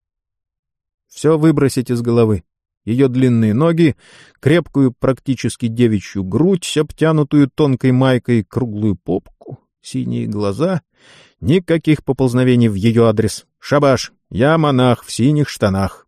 Все выбросить из головы. Ее длинные ноги, крепкую, практически девичью грудь, обтянутую тонкой майкой, круглую попку, синие глаза. Никаких поползновений в ее адрес. Шабаш, я монах в синих штанах.